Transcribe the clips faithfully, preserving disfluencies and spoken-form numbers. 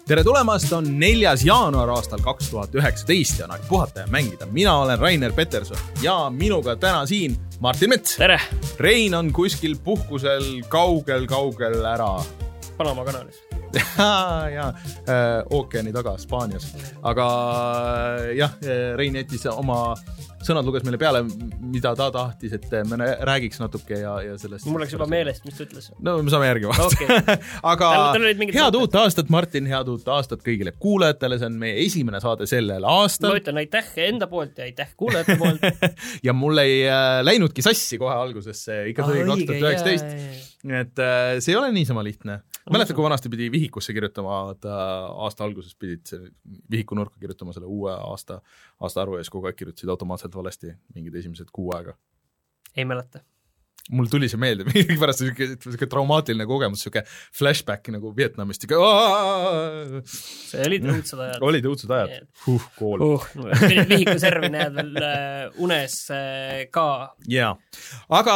tere tulemast, on neljas jaanuar aastal kaks tuhat üheksateist ja on aeg puhata ja mängida. Mina olen Rainer Peterson ja minuga täna siin Martin Mets. Tere! Rein on kuskil puhkusel kaugel-kaugel ära. Panama kanalis. ja, ja äh, ookeani taga Hispaanias. Aga jah, Rein jättis oma sõnad luges meile peale, mida ta tahtis, et me räägiks natuke ja, ja sellest. Mul oleks juba meelest, mis ta ütles. No me saame järgi vaadata. Okay. Aga tal, tal head uut aastat, Martin, head uut aastat kõigile kuulajatele. See on meie esimene saade sellel aastal. Ma ütlen aitäh enda poolt ja aitäh kuulajate poolt. ja mul ei äh, läinudki sassi kohe algusesse, ikka tuli kaks tuhat üheksateist. Et äh, see ei ole niisama lihtne. Mäletad, kui vanasti pidi vihikusse kirjutama, et aasta alguses pidid vihiku nurka kirjutama selle uue aasta, aasta arvu ees, kogu aeg kirjutasid automaatselt valesti mingid esimesed kuu aega. Ei mäleta. Mul tuli see meelde, pärast see traumaatiline kogemus, siuke flashback nagu Vietnamist. See olid õudsed ajad. Olid õudsed ajad. Huh, kool. Uh, vihiku servi näed veel unes ka. Jaa, aga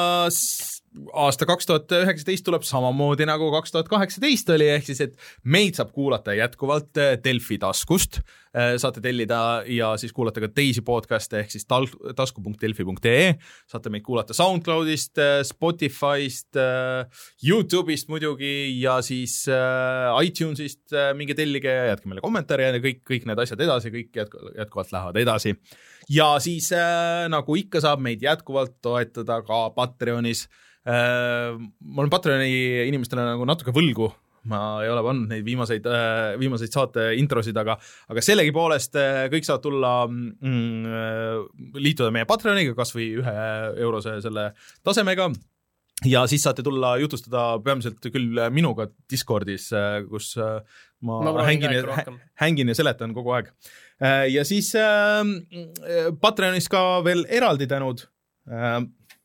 aasta kaks tuhat üheksateist tuleb samamoodi nagu kaks tuhat kaheksateist oli, ehk siis, et meid saab kuulata jätkuvalt Delfi taskust, saate tellida ja siis kuulata ka teisi podcaste, ehk siis tasku punkt delfi punkt ee, saate meid kuulata SoundCloudist, Spotifyst, YouTube'ist muidugi ja siis iTunesist, minge tellige ja jätke meile kommentaare ja kõik, kõik need asjad edasi, kõik jätkuvalt lähevad edasi. Ja siis nagu ikka saab meid jätkuvalt toetada ka Patreonis. Ma olen Patreoni inimestele nagu natuke võlgu, ma ei ole pannud neid viimaseid, viimaseid saate introsid, aga, aga sellegi poolest kõik saavad tulla mm, liituda meie Patreoniga kas või ühe eurose selle tasemega ja siis saate tulla jutustada peamiselt küll minuga Discordis, kus ma, ma hängin, ja, hängin ja seletan kogu aeg. Ja siis äh, Patreonis ka veel eraldi tänud äh,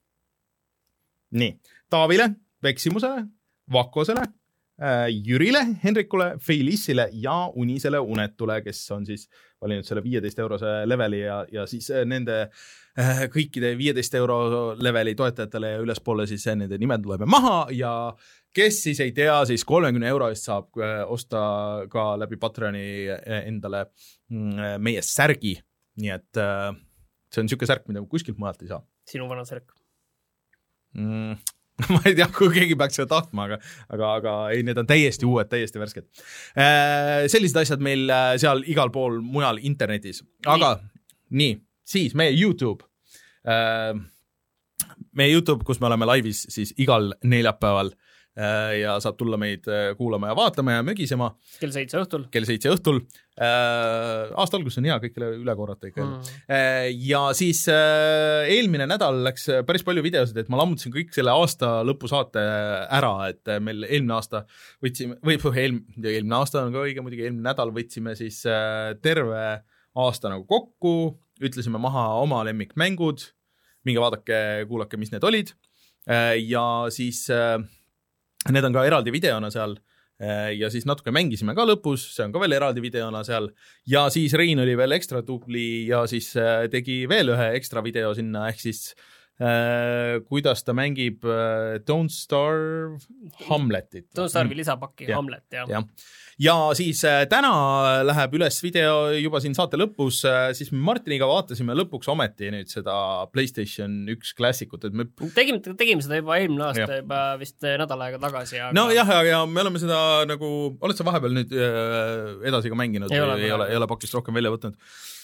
nii, Taavile, Veksimusele, Vakosele, äh, Jürile, Henrikule, Feilissile ja Unisele Unetule, kes on siis valinud selle viieteist eurose leveli ja, ja siis nende äh, kõikide viieteist euro leveli toetajatele ja ülespoole siis nende nimed tuleb maha ja kes siis ei tea, siis kolmekümne euro eest saab äh, osta ka läbi Patreoni endale mm, meie särgi, nii et äh, see on niisugune särk, mida kuskilt mujalt ei saa. Sinu vana särk. Mm, ma ei tea, kui keegi peaks seda tahtma, aga, aga, aga ei, need on täiesti uued, täiesti värsked. Äh, sellised asjad meil seal igal pool mujal internetis. Aga nii, nii siis meie YouTube. Äh, meie YouTube, kus me oleme laivis siis igal neljapäeval ja saab tulla meid kuulama ja vaatama ja mögisema. Kell seitse õhtul. Kell seitse õhtul. Äh, aasta algus on hea, kõikile üle korrata ikka. Mm. Äh, ja siis äh, eelmine nädal läks päris palju videosid, et ma lammutasin kõik selle aasta lõpu saate ära, et meil eelmine aasta võtsime, või eel, eelmine aasta on ka õige, muidugi eelmine nädal võtsime siis äh, terve aasta nagu kokku, ütlesime maha oma lemmikmängud, minge vaadake, kuulake, mis need olid äh, ja siis äh, need on ka eraldi videona seal ja siis natuke mängisime ka lõpus, see on ka veel eraldi videona seal ja siis Rein oli veel ekstra tubli ja siis tegi veel ühe ekstra video sinna, ehk siis äh, kuidas ta mängib äh, Don't Starve Hamletit. Don't Starve'i lisapakki ja. Hamlet, jah. Ja. ja siis äh, täna läheb üles video juba siin saate lõpus, äh, siis me Martiniga vaatasime lõpuks ometi nüüd seda PlayStation üks klassikut, et me tegime, tegime seda juba eelmine aasta, ja. Juba vist nädal aega tagasi. Aga... No jah, ja me oleme seda nagu, oled sa vahepeal nüüd äh, edasi ka mänginud ei, ole, ei, ole, ei ole pakist rohkem välja võtnud?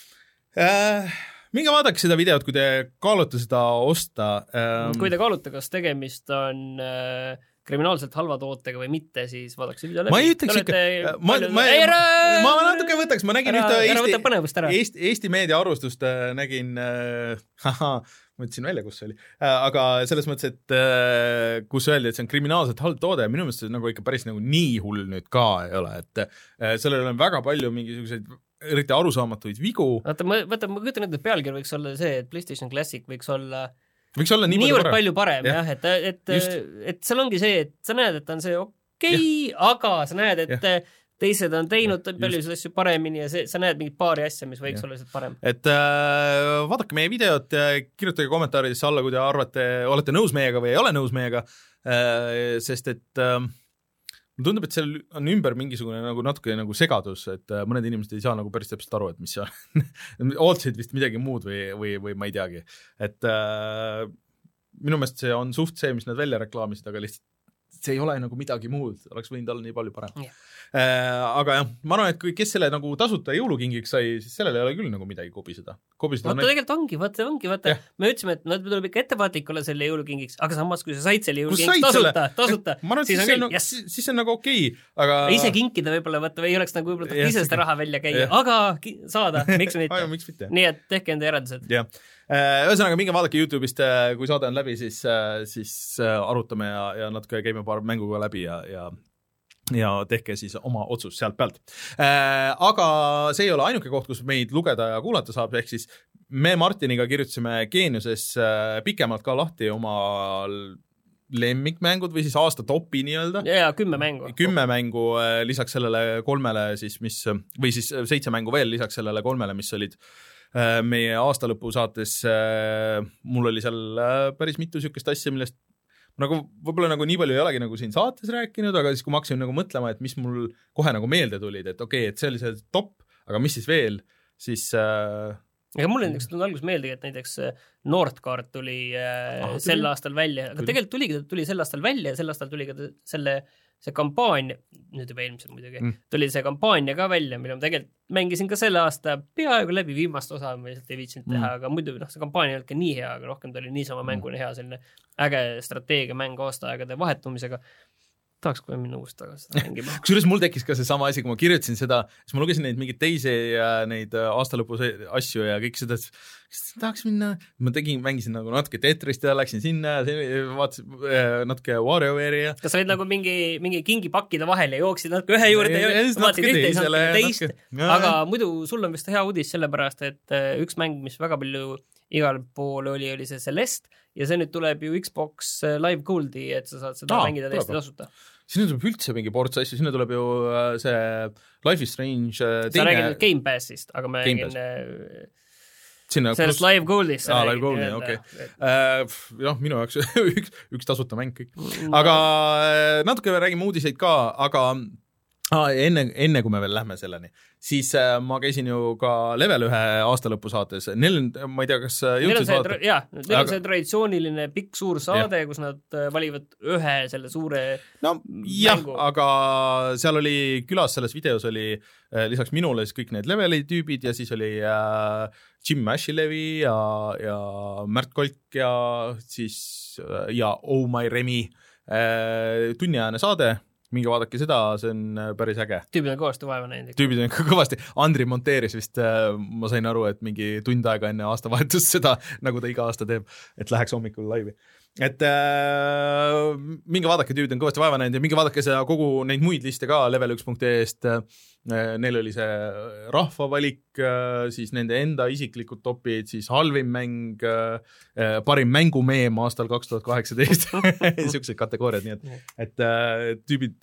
Äh, minge vaadake seda videot, kui te kaalute seda osta. Ähm... Kui te kaalute, kas tegemist on... Äh... kriminaalselt halva tootega või mitte, siis vaadaks video läbi. Ma ei ütleks ikka, ma, ma, ma, ma, ma natuke võtaks, ma nägin ära, ühte Eesti, Eesti, Eesti meedia arvustust, nägin, äh, haha, ma ütlesin välja, kus see oli, äh, aga selles mõttes, et äh, kus öeldi, et see on kriminaalselt halb toode, minu meelest see nagu ikka päris nagu nii hull nüüd ka ei ole, et äh, sellel on väga palju mingisuguseid eriti arusaamatuid vigu. Vaata, ma, vaata, ma kujutan, et PealkirJ võiks olla see, et PlayStation Classic võiks olla võiks olla nii niivõrd palju parem, jah, et, et, et seal ongi see, et sa näed, et on see okei, okay, aga sa näed, et ja. Teised on teinud paljusid asju paremini ja see, sa näed mingit paari asja, mis võiks ja. Olla lihtsalt parem. Et äh, vaadake meie videot ja kirjutage kommentaaridesse alla, kui te arvate, olete nõus meiega või ei ole nõus meiega, äh, sest et äh, tundub, et seal on ümber mingisugune nagu natuke nagu segadus, et mõned inimesed ei saa nagu päris täpselt aru, et mis see on. Ootsid vist midagi muud või, või, või ma ei teagi. Et äh, minu meelest see on suht see, mis nad välja reklaamisid, aga lihtsalt see ei ole nagu midagi muud, oleks võinud olla nii palju parem. Yeah. Äh, aga jah, ma arvan, et kui kes selle nagu tasuta jõulukingiks sai, siis sellel ei ole küll nagu midagi kobiseda. Kobiseda vaata, tegelikult ongi, vaata, ongi, vaata. Yeah. Me ütlesime, et nad tuleb ikka ettevaatlik olla selle jõulukingiks, aga samas, kui sa said selle jõulukingiks tasuta, tasuta, arvan, siis, siis, on küll, yes. siis see on nagu okei, okay, aga... Ise kinkida võib-olla, vaata, ei oleks nagu võib-olla ise seda raha välja käia, yeah. aga saada, miks mitte? miks mitte? Nii, et tehke enda järeldused. jah. Ühesõnaga, minge vaadake YouTube'ist, kui saade on läbi, siis, siis arutame ja, ja natuke käime paar mänguga läbi ja, ja, ja tehke siis oma otsus sealt pealt. Aga see ei ole ainuke koht, kus meid lugeda ja kuulata saab, ehk siis me Martiniga kirjutasime Geeniuses pikemalt ka lahti oma lemmikmängud või siis aasta topi nii-öelda. Ja, ja kümme mängu. Kümme mängu lisaks sellele kolmele siis, mis, või siis seitse mängu veel lisaks sellele kolmele, mis olid meie aastalõpu saates. Mul oli seal päris mitu sükest asja, millest nagu võib-olla nagu nii palju ei olegi nagu siin saates rääkinud, aga siis kui ma hakkasin nagu mõtlema, et mis mul kohe nagu meelde tulid, et okei, okay, et see oli see top, aga mis siis veel, siis äh... aga mulle näiteks tuli alguses meelde, et näiteks Nordcard tuli äh, ah, sel aastal välja, aga tegelikult tuligi, tuli sel aastal välja ja sel aastal tuli ka selle see kampaania, nüüd juba eelmisel muidugi, mm. tuli see kampaania ka välja, mille ma tegelikult mängisin ka selle aasta peaaegu läbi viimast osa, ma lihtsalt ei viitsinud teha, mm. aga muidu noh, see kampaania ei olnud ka nii hea, aga rohkem ta oli niisama mängune hea, selline äge strateegia mäng aastaaegade vahetumisega. Tahaks kohe minna uust tagasi seda mängima. Kusjuures mul tekkis ka see sama asi, kui ma kirjutasin seda, siis ma lugesin neid mingeid teisi neid aastalõpu asju ja kõik seda, kas tahaks minna, ma tegin, mängisin nagu natuke Tetrist ja läksin sinna ja vaatasin natuke WarioWare'i ja kas sa olid nagu mingi, mingi kingipakkide vahel ja jooksid natuke ühe juurde ja, ja, ja vaatasid ühte ja saanud teist, natuke, aga muidu sul on vist hea uudis sellepärast, et üks mäng, mis väga palju igal pool oli, oli see Celeste ja see nüüd tuleb ju Xbox Live Goldi, et sa saad seda Aa, mängida täiesti tasuta. Sinna tuleb üldse mingi ports asju, sinna tuleb ju see Life is Strange teine... Sa räägid nüüd Game Passist, aga ma räägin Sinna sellest plus... Live Goldist. Aa, Live Goldi, okei. Jah, minu jaoks üks, üks tasuta mäng kõik. Aga natuke räägime uudiseid ka, aga ah, enne, enne kui me veel lähme selleni, siis äh, ma käisin ju ka Level ühe aastalõpu saates. Neil on, ma ei tea, kas jõudsid vaadata? Jah, neil on see traditsiooniline pikk suur saade, ja. Kus nad valivad ühe selle suure no, jah, mängu. Aga seal oli külas, selles videos oli äh, lisaks minule siis kõik need Leveli tüübid ja siis oli äh, Jim Ashilevi ja, ja Märt Kolk ja siis äh, ja Oh My Remi äh, tunniajane saade. Minge vaadake seda, see on päris äge. Tüübid on kõvasti vaeva näinud. Tüübid on kõvasti. Andri monteeris vist, ma sain aru, et mingi tund aega enne aastavahetust seda, nagu ta iga aasta teeb, et läheks hommikul laivi. Et äh, minge vaadake, tüübid on kõvasti vaeva näinud ja minge vaadake seda kogu neid muid liste ka level üks punkt ee-st. Neil oli see rahvavalik, siis nende enda isiklikud topid, siis halvim mäng, parim mängumeem aastal kaks tuhat kaheksateist. Siuksed kategooriad, nii et, et tüübid,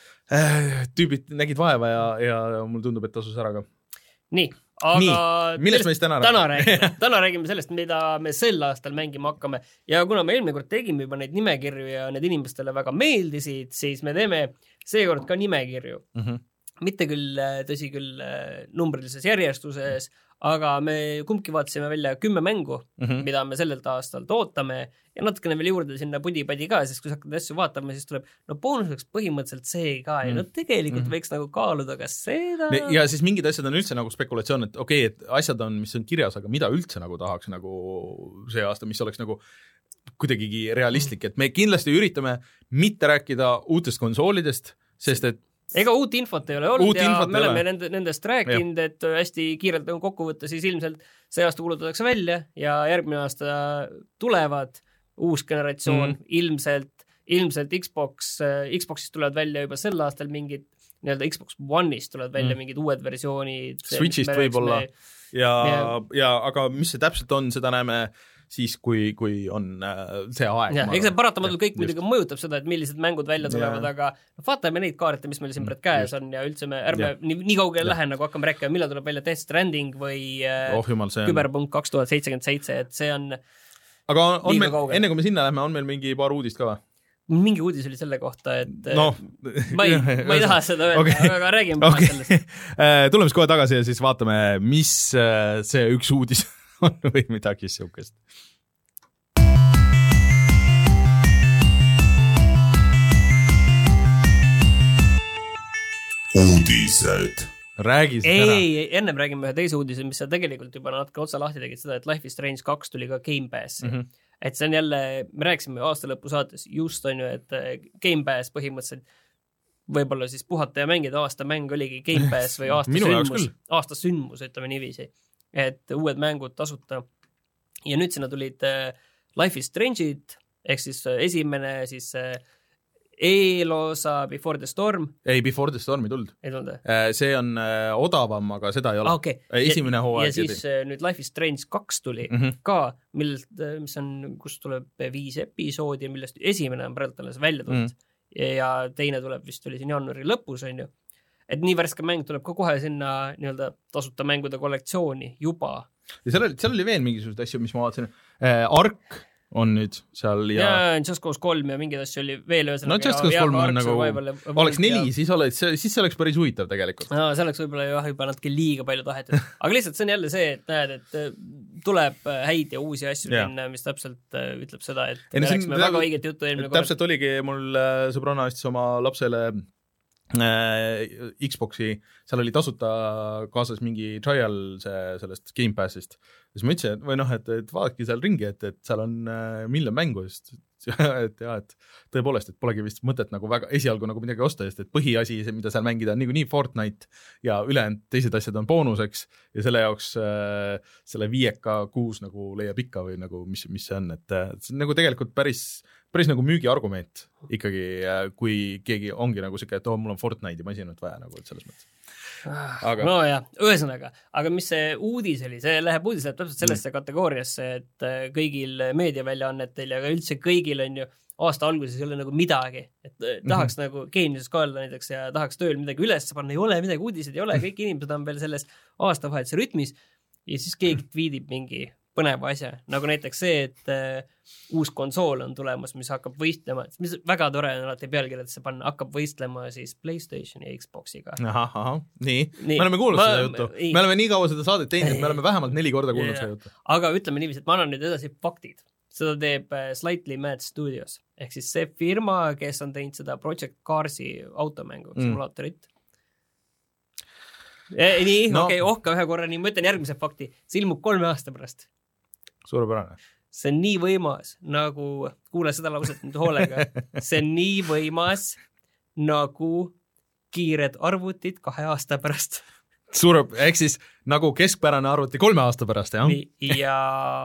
tüübid nägid vaeva ja, ja mul tundub, et tasus ära ka. Nii, aga nii, millest me siis täna, täna räägime? Täna räägime sellest, mida me sel aastal mängima hakkame ja kuna me eelmine kord tegime juba neid nimekirju ja need inimestele väga meeldisid, siis me teeme seekord ka nimekirju. Mm-hmm. Mitte küll, tõsi küll, numbrilises järjestuses, aga me kumbki vaatasime välja kümme mängu, mm-hmm. mida me sellelt aastalt ootame ja natukene veel juurde sinna pudi-padi ka, sest kui sa hakkad asju vaatama, siis tuleb no boonuseks põhimõtteliselt see ka ja mm-hmm. no tegelikult mm-hmm. võiks nagu kaaluda ka seda. Ja siis mingid asjad on üldse nagu spekulatsioon, et okei, okay, et asjad on, mis on kirjas, aga mida üldse nagu tahaks nagu see aasta, mis oleks nagu kuidagigi realistlik, et me kindlasti üritame mitte rääkida uutest konsoolidest, sest et ega uut infot ei ole olnud uut ja me oleme nende, nendest rääkinud, et hästi kiirelt kokku võtta, siis ilmselt see aasta kuulutatakse välja ja järgmine aasta tulevad uus generatsioon, mm. ilmselt, ilmselt Xbox, Xboxist tulevad välja juba sel aastal mingid, nii-öelda Xbox One'ist tulevad välja mm. mingid uued versioonid. Switchist võib-olla me... ja, ja, ja aga mis see täpselt on, seda näeme siis, kui, kui on see aeg. Ja, eks see paratamatult kõik muidugi mõjutab seda, et millised mängud välja tulevad, ja. Aga vaatame neid kaarte, mis meil siin praegu käes on ja üldse me ärme ja. nii, nii kaugele lähe, nagu hakkame rääkima, millal tuleb välja Death Stranding või oh, jumal, Cyberpunk kaks tuhat seitsekümmend seitse, et see on aga on, on meil, enne kui me sinna lähme, on meil mingi paar uudist ka või? mingi uudis oli selle kohta, et no, ma ei, ma ei taha seda öelda, okay. aga räägime okay. sellest. Tuleme siis kohe tagasi ja siis vaatame, mis see üks uudis on või midagi siukest. Uudised. Räägi ei, ei, ennem räägime ühe teise uudise, mis sa tegelikult juba natuke otsa lahti tegid seda, et Life is Strange kaks tuli ka Game Passi. Mm -hmm. Et see on jälle, me rääkisime aasta lõpu saates just on ju, et Game Pass põhimõtteliselt võib-olla siis puhata ja mängida aasta mäng oligi Game Pass või aasta sündmus, aasta sündmus, ütleme niiviisi, et uued mängud tasuta. Ja nüüd sinna tulid Life is Strange'id, ehk siis esimene siis eelosa Before the Storm. Ei, Before the Storm ei tulnud. Ei tulnud. See on odavam, aga seda ei ole. Ah, okay. Esimene ja, hooaeg. Ja siis ja nüüd Life is Strange kaks tuli mm -hmm. ka, millest, mis on, kus tuleb viis episoodi, millest esimene on praegu alles välja tulnud. Mm -hmm. Ja teine tuleb vist oli siin jaanuari lõpus, on ju. Et nii värske mäng tuleb ka kohe sinna nii-öelda tasuta mängude kollektsiooni juba. Ja seal oli, seal oli veel mingisugused asju, mis ma vaatasin. Äh, Ark on nüüd seal ja... ja Just Cause kolm ja mingeid asju oli veel öösel. No Just Cause kolm on nagu, oleks neli, ja... siis, oled, siis see oleks päris huvitav tegelikult. No see oleks võib-olla jah, juba natuke liiga palju tahetud. Aga lihtsalt see on jälle see, et näed, et tuleb häid ja uusi asju yeah. sinna, mis täpselt ütleb seda, et me rääksime väga nagu, õiget juttu eelmine kord. Täpselt oligi mul sõbranna astis oma lapsele äh, Xboxi, seal oli tasuta kaasas mingi trial see, sellest Game Passist. Siis ma ütlesin, et või noh, et, et vaadake seal ringi, et, et seal on äh, miljon mängu, sest et jah, et tõepoolest, et polegi vist mõtet nagu väga esialgu nagu midagi osta, sest et põhiasi, see, mida seal mängida, on nii, nii Fortnite ja ülejäänud teised asjad on boonuseks ja selle jaoks äh, selle viieka kuus nagu leiab ikka või nagu mis, mis see on, et, et see on nagu tegelikult päris, päris nagu müügiargument ikkagi, kui keegi ongi nagu siuke, et oo, mul on Fortnite'i masinat vaja nagu, et selles mõttes. Aga... no jah, ühesõnaga, aga mis see uudis oli, see läheb uudis läheb täpselt sellesse mm. kategooriasse, et kõigil meediaväljaannetel ja ka üldse kõigil on ju aasta alguses ei ole nagu midagi, et tahaks mm-hmm. nagu geeniuses ka olla näiteks ja tahaks tööl midagi üles panna, ei ole midagi, uudised ei ole, kõik inimesed on veel selles aastavahetuse rütmis ja siis keegi tweetib mingi põneva asja, nagu näiteks see, et uh, uus konsool on tulemas, mis hakkab võistlema, mis väga tore on alati pealkirjadesse panna, hakkab võistlema siis PlayStationi ja Xboxiga. Ahah, ahah, nii. nii. Me oleme kuulnud ma, seda juttu. Me, me oleme nii kaua seda saadet teinud, et me oleme vähemalt neli korda kuulnud seda juttu. Aga ütleme niiviisi, et ma annan nüüd edasi faktid. Seda teeb uh, Slightly Mad Studios, ehk siis see firma, kes on teinud seda Project Carsi automängu, mm. simulaatorit. E, nii, no. okei, okay, ohka ühe korra, nii ma ütlen järgmise fakti. See ilmub kolme aasta pärast. Suurepärane. See on nii võimas, nagu, kuule seda lauset nüüd hoolega, see on nii võimas, nagu kiired arvutid kahe aasta pärast. Suure, ehk siis nagu keskpärane arvuti kolme aasta pärast, jah? Nii, ja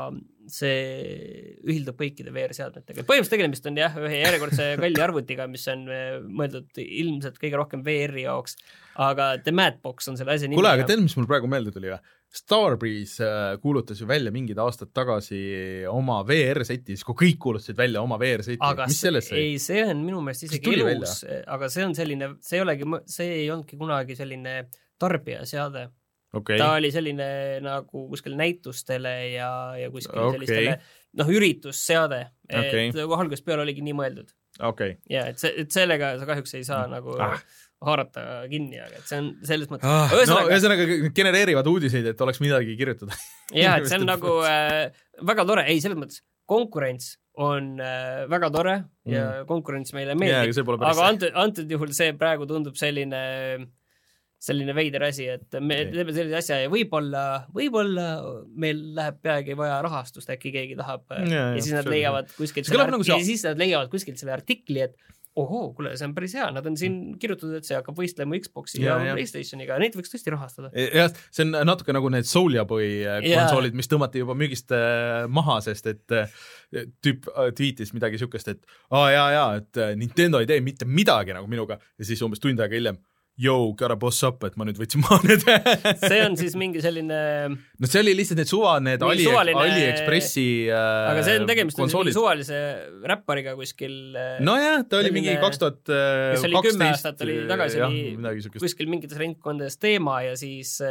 see ühildub kõikide V R-seadmetega. Põhimõtteliselt tegemist on jah, ühe järjekordse kalli arvutiga, mis on mõeldud ilmselt kõige rohkem V R-i jaoks, aga The Madbox on selle asja nimi. Kule, aga tead, mis mul praegu meelde tuli või? Starbreeze kuulutas ju välja mingid aastad tagasi oma V R-setis, kui kõik kuulutasid välja oma V R-seti. Aga mis selles see, ei, see on minu meelest isegi elus, aga see on selline, see ei olegi, see ei olnudki kunagi selline tarbijaseade. Okay. Ta oli selline nagu kuskil näitustele ja, ja kuskil okay. sellistele noh, üritusseade, okay. et algusest peale oligi nii mõeldud. Okay. Ja, et, see, et sellega sa kahjuks ei saa nagu ah. haarata kinni, aga et see on selles mõttes ah, ühesõnaga, no, ühesõnaga genereerivad uudiseid, et oleks midagi kirjutada. jah, et see on nagu äh, väga tore, ei selles mõttes konkurents on äh, väga tore mm. ja konkurents meile meeldib, yeah, aga antud, antud juhul see praegu tundub selline selline veider asi, et me okay. teeme sellise asja ja võib-olla, võib-olla meil läheb peagi vaja rahastust, äkki keegi tahab ja, ja, ja siis nad leiavad kuskilt selle, nagu ja siis nad leiavad kuskilt selle artikli, et ohoo, kuule, see on päris hea, nad on siin kirjutatud, et see hakkab võistlema Xboxi ja, ja PlayStationiga, neid võiks tõesti rahastada. jah, see on natuke nagu need Soulja Boy konsoolid, mis tõmmati juba müügist maha, sest et tüüp tweetis midagi sükest, et aa jaa, jaa, et Nintendo ei tee mitte midagi nagu minuga ja siis umbes tund aega hiljem Yo, gotta boss up, et ma nüüd võtsin maha need. see on siis mingi selline... No see oli lihtsalt need suva, need Ali, suvaline... AliExpressi äh, aga see on tegemist mingi suvalise räppariga kuskil... No jah, ta oli selline, mingi kaks tuhat kaksteist. Kes oli kümme aastat, oli tagasi jah, oli kuskil mingites ringkondades teema ja siis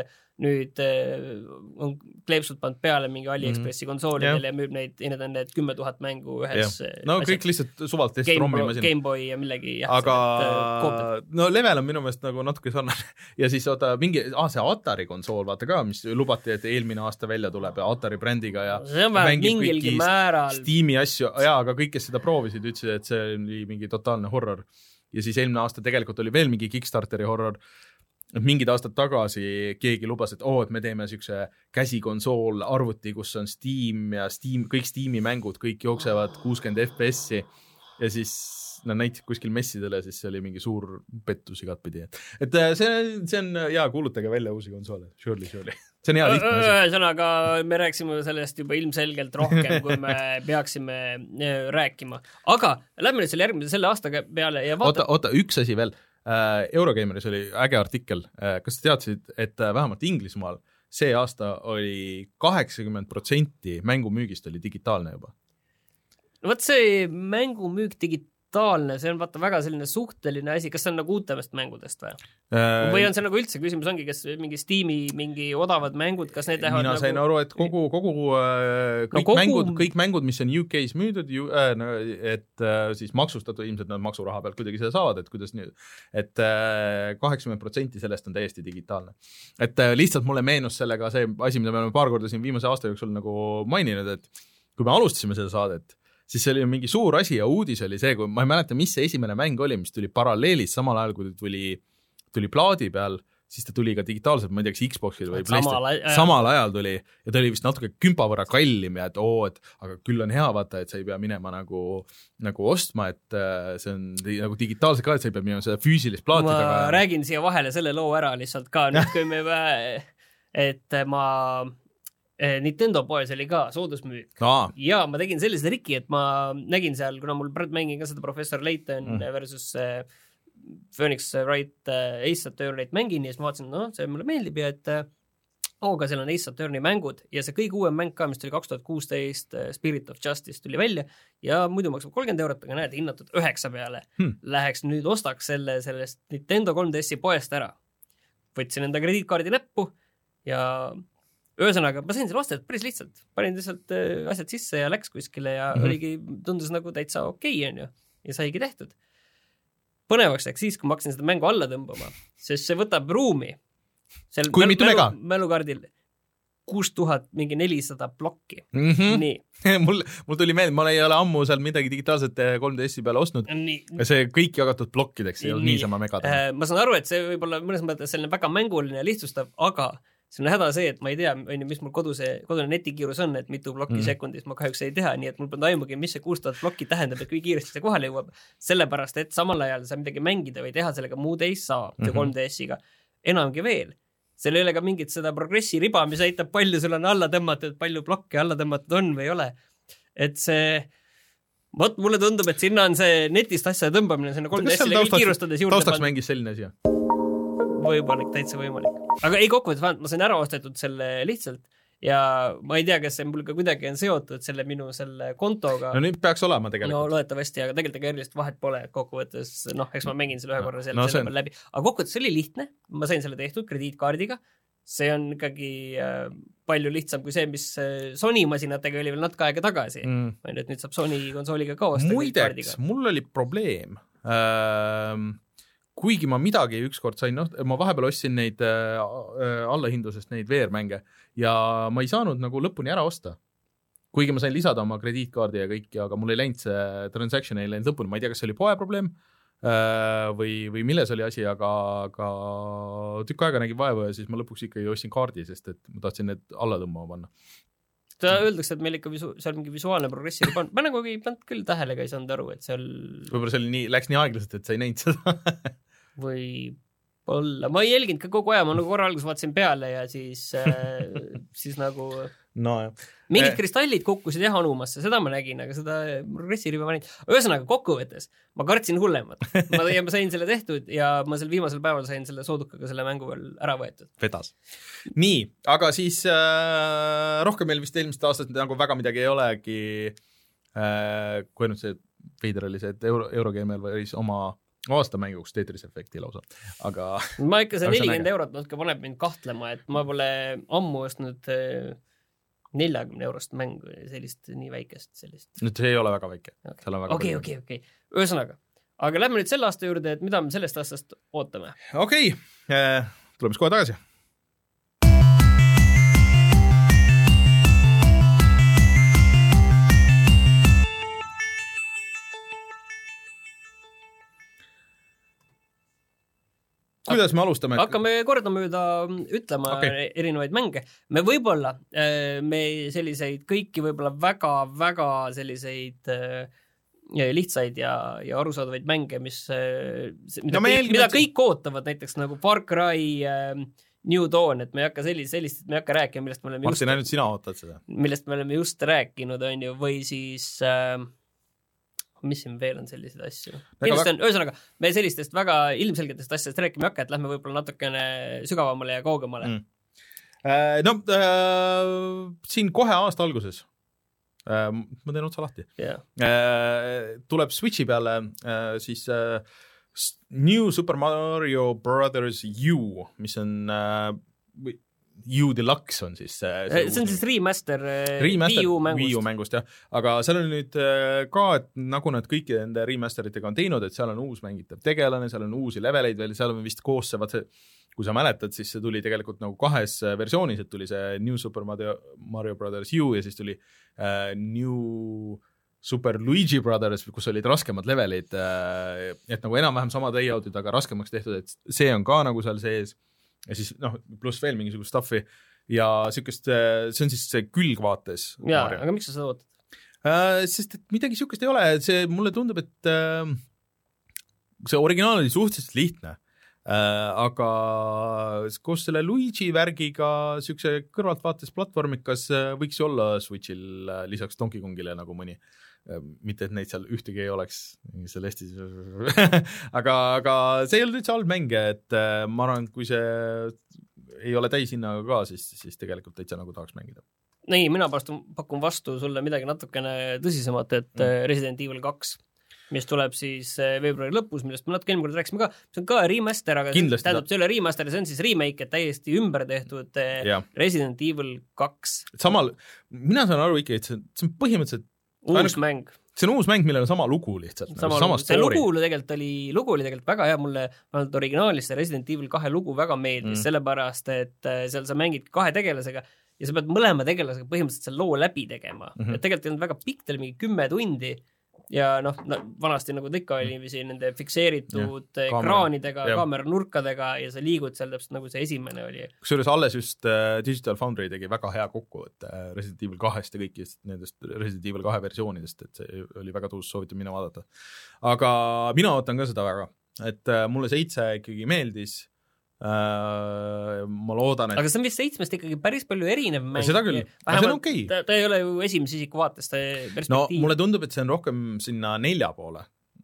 nüüd on kleepsud pannud peale mingi AliExpressi konsoolidel mm. ja müüb neid, need on need kümme tuhat mängu ühes ja. No asjad. Kõik lihtsalt suvalt test rommi masin. Gameboy ja millegi jah, aga et, no level on minu meelest nagu natuke sarnane ja siis oota mingi, ah see Atari konsool vaata ka, mis lubati, et eelmine aasta välja tuleb ja Atari brändiga ja see on vähemalt mingilgi määral Steam'i asju, jaa, aga kõik, kes seda proovisid, ütlesid, et see oli mingi totaalne horror ja siis eelmine aasta tegelikult oli veel mingi Kickstarteri horror. Mingid aastad tagasi keegi lubas, et oo, et me teeme siukse käsikonsool arvuti, kus on Steam ja Steam, kõik Steam'i mängud, kõik jooksevad kuuskümmend F P S-i ja siis nad näitasid kuskil messidele, siis see oli mingi suur pettus igatpidi. Et see, see on, jaa, kuulutage välja uusi konsoole, surely, surely. See on hea lihtne asi. Ühesõnaga, me rääksime sellest juba ilmselgelt rohkem, kui me peaksime rääkima. Aga lähme nüüd selle järgmise selle aastaga peale ja vaata... Oota, oota, üks asi veel. Eurogeimeris oli äge artikkel, kas te teadsid, et vähemalt Inglismaal see aasta oli kaheksakümmend protsenti mängumüügist oli digitaalne juba? No võt see mängumüük digitaalne, see on vaata väga selline suhteline asi, kas see on nagu uutemast mängudest või? Äh, või on see nagu üldse küsimus ongi, kas mingi Steam'i mingi odavad mängud, kas need lähevad mina nagu... sain aru, et kogu, kogu, kõik, no, kogu... Mängud, kõik mängud, mis on U K-s müüdud, äh, no, et äh, siis maksustatud, ilmselt nad maksuraha pealt kuidagi seda saavad, et kuidas nüüd, et kaheksakümmend protsenti sellest on täiesti digitaalne. Et äh, lihtsalt mulle meenus sellega see asi, mida me oleme paar korda siin viimase aasta jooksul nagu maininud, et kui me alustasime seda saadet, siis see oli mingi suur asi ja uudis oli see, kui ma ei mäleta, mis see esimene mäng oli, mis tuli paralleelis samal ajal, kui tuli, tuli plaadi peal, siis ta tuli ka digitaalselt, ma ei tea, kas Xboxil või samal, PlayStation, samal ajal tuli ja ta oli vist natuke kümpa võrra kallim ja et oo, et aga küll on hea vaata, et sa ei pea minema nagu, nagu ostma, et see on nagu digitaalselt ka, et sa ei pea minema seda füüsilist plaati ma taga. Ma räägin siia vahele selle loo ära lihtsalt ka nüüd, kui me et ma Nintendo poes oli ka soodusmüük Aa. ja ma tegin sellise triki, et ma nägin seal, kuna mul praegu mängin ka seda Professor Layton mm. versus äh, Phoenix Wright äh, Ace Attorney't mängin ja siis ma vaatasin, no see mulle meeldib ja et äh, ooga seal on Ace Attorney mängud ja see kõige uuem mäng ka, mis tuli kaks tuhat kuusteist äh, Spirit of Justice tuli välja ja muidu maksab kolmkümmend eurot, aga näed, hinnatud üheksa peale hmm. läheks nüüd ostaks selle sellest Nintendo kolm D S-i poest ära. Võtsin enda krediitkaardi näppu ja ühesõnaga, ma sain selle ostetud päris lihtsalt. Panin lihtsalt äh, asjad sisse ja läks kuskile ja mm-hmm. oligi, tundus nagu täitsa okei on ju. Ja saigi tehtud. Põnevaks läks siis, kui ma hakkasin seda mängu alla tõmbama, sest see võtab ruumi. Sel kui mitu mega? Mälukaardil kuus tuhat mingi nelisada plokki. Mm-hmm. Nii. mul, mul tuli meelde, ma ei ole ammu seal midagi digitaalset kolm D S-i peale ostnud. Nii. See kõik jagatud plokkideks ei ole niisama megada. Äh, ma saan aru, et see võib olla mõnes mõttes selline väga mänguline ja lihtsustav, aga see on häda see, et ma ei tea, mis mul koduse, kodune netikiirus on, et mitu plokki mm. sekundis ma kahjuks ei teha, nii et mul pole aimugi, mis see kuus tuhat plokki tähendab, et kui kiiresti see kohale jõuab. Sellepärast, et samal ajal sa midagi mängida või teha sellega muud ei saa, see mm-hmm. kolm D S-iga. Enamgi veel. Seal ei ole ka mingit seda progressi riba, mis aitab palju sul on alla tõmmatud, palju plokke alla tõmmatud on või ei ole. Et see... Vot mulle tundub, et sinna on see netist asja tõmbamine, sinna kolm D S-ile kiirustades juurde. Taustaks mängis selline asi? Võimalik, täitsa võimalik. Aga ei kokkuvõttes, ma sain ära ostetud selle lihtsalt ja ma ei tea, kas see mul ka kuidagi on seotud selle minu selle kontoga. No nüüd peaks olema tegelikult. No loetavasti, aga tegelikult ega erilist vahet pole kokkuvõttes, noh, eks ma mängin selle ühe korra selle, no, selle peal läbi. Aga kokkuvõttes see oli lihtne, ma sain selle tehtud krediitkaardiga, see on ikkagi äh, palju lihtsam kui see, mis äh, Sony masinatega oli veel natuke aega tagasi. Mm. Ma ei nüüd, nüüd saab Sony konsooliga ka osta krediitkaardiga. Muideks, mul oli probleem. Ähm... kuigi ma midagi ükskord sain, noh, ma vahepeal ostsin neid äh, allahindlusest neid V R-mänge ja ma ei saanud nagu lõpuni ära osta. Kuigi ma sain lisada oma krediitkaardi ja kõik, aga mul ei läinud see transaction ei läinud lõpuni, ma ei tea, kas see oli poe probleem äh, või, või milles oli asi, aga, aga tükk aega nägin vaeva ja siis ma lõpuks ikkagi ostsin kaardi, sest et ma tahtsin need alla tõmbama panna. Ta öeldakse, et meil ikka visu, seal mingi visuaalne progressi ei pannud. Ma nagu ei pannud küll tähele, ega ei saanud aru, et seal... Võib-olla see oli nii, läks nii aeglaselt, et sa ei näinud seda. Või olla. Ma ei jälginud ka kogu aja, ma nagu korra alguses vaatasin peale ja siis, äh, siis nagu... No, jah. Mingid kristallid kukkusid jah anumasse, seda ma nägin, aga seda progressiriba ma näin. Ühesõnaga, kokkuvõttes, ma kartsin hullemat. Ma, ja ma sain selle tehtud ja ma sel viimasel päeval sain selle soodukaga selle mängu veel ära võetud. Vedas. Nii, aga siis äh, rohkem meil vist eelmist aastat nagu väga midagi ei olegi, äh, kui nüüd see veider oli see, et Euro, Eurogamer võis oma aasta mänguks Tetris Effecti lausa, aga ma ikka see nelikümmend eurot natuke paneb mind kahtlema, et ma pole ammu ostnud neljakümne eurost mängu, sellist nii väikest sellist. Nüüd see ei ole väga väike. Okei, okei, okei. Ühesõnaga, aga lähme nüüd selle aasta juurde, et mida me sellest aastast ootame. Okei, okay. Tuleme kohe tagasi. Kuidas me alustame? Hakkame kordamööda ütlema okay. erinevaid mänge. Me võib-olla, me selliseid kõiki võib-olla väga-väga selliseid lihtsaid ja, ja arusaadavaid mänge, mis, mida, no kõik, mida kõik ootavad, näiteks nagu Far Cry New Dawn, et me ei hakka sellist, sellist, et me ei hakka rääkima, millest me oleme Martin, just, ainult sina ootad seda. Millest me oleme just rääkinud, on ju, või siis äh, mis siin veel on selliseid asju? Kindlasti on, ühesõnaga, me sellistest väga ilmselgetest asjadest rääkima hakka, et lähme võib-olla natukene sügavamale ja kaugemale. Mm. Äh, no, äh, siin kohe aasta alguses, äh, ma teen otsa lahti, yeah. äh, tuleb Switchi peale äh, siis äh, New Super Mario Brothers U, mis on äh, U Deluxe on siis see, see, see on siis remaster, remaster Wii U mängust. Wii U mängust, jah. Aga seal on nüüd ka, et nagu nad kõiki nende remasteritega on teinud, et seal on uus mängitav tegelane, seal on uusi leveleid veel, seal on vist koos see, see, kui sa mäletad, siis see tuli tegelikult nagu kahes versioonis, et tuli see New Super Mario, Mario Brothers U ja siis tuli uh, New Super Luigi Brothers, kus olid raskemad levelid, uh, et nagu enam-vähem sama layoutid, aga raskemaks tehtud, et see on ka nagu seal sees. Ja siis, noh, pluss veel mingisugust stuffi ja sükest, see on siis see külgvaates. Jaa, aga miks sa seda ootad? Äh, sest et midagi sükest ei ole, see mulle tundub, et äh, see originaal oli suhteliselt lihtne, äh, aga koos selle Luigi värgiga sükse kõrvaltvaates platvormikas võiks olla Switchil lisaks Donkey Kongile nagu mõni. Mitte, et neid seal ühtegi ei oleks seal Eestis aga, aga see ei ole üldse halb mänge, et ma arvan, kui see ei ole täishinnaga ka, siis, siis tegelikult täitsa nagu tahaks mängida. Nii, mina pakun vastu sulle midagi natukene tõsisemat, et mm. Resident Evil kaks, mis tuleb siis veebruari lõpus, millest me natuke eelmine kord rääksime ka, see on ka remaster, aga kindlasti tähendab, see ei ole remaster, see on siis remake, et täiesti ümber tehtud ja. Resident Evil kaks. Samal, mina saan aru ikka, et see, see on põhimõtteliselt uus ainult, mäng. See on uus mäng, millel on sama lugu lihtsalt. Sama nagu, lugu. See lugu tegelikult oli, lugu oli tegelikult väga hea, mulle originaalis see Resident Evil kahe lugu väga meeldis, mm. sellepärast, et seal sa mängid kahe tegelasega ja sa pead mõlema tegelasega põhimõtteliselt seal loo läbi tegema. Mm-hmm. Et tegelikult on väga pikk, teil mingi kümme tundi ja noh, vanasti nagu tikka oli mm. nende fikseeritud ja, ekraanidega, kaamera, kaamera nurkadega ja sa liigud seal täpselt nagu see esimene oli. Kusjuures alles just uh, Digital Foundry tegi väga hea kokkuvõtte uh, Resident Evil kahest ja kõikidest nendest Resident Evil kahe versioonidest, et see oli väga tuus, soovitan mina vaadata. Aga mina ootan ka seda väga, et uh, mulle seitse ikkagi meeldis. Uh, ma loodan, et... Aga see on vist seitsmest ikkagi päris palju erinev mäng. Seda küll, aga see on okei. Ta, ta ei ole ju esimese isiku vaates, ta perspektiiv. No mulle tundub, et see on rohkem sinna nelja poole.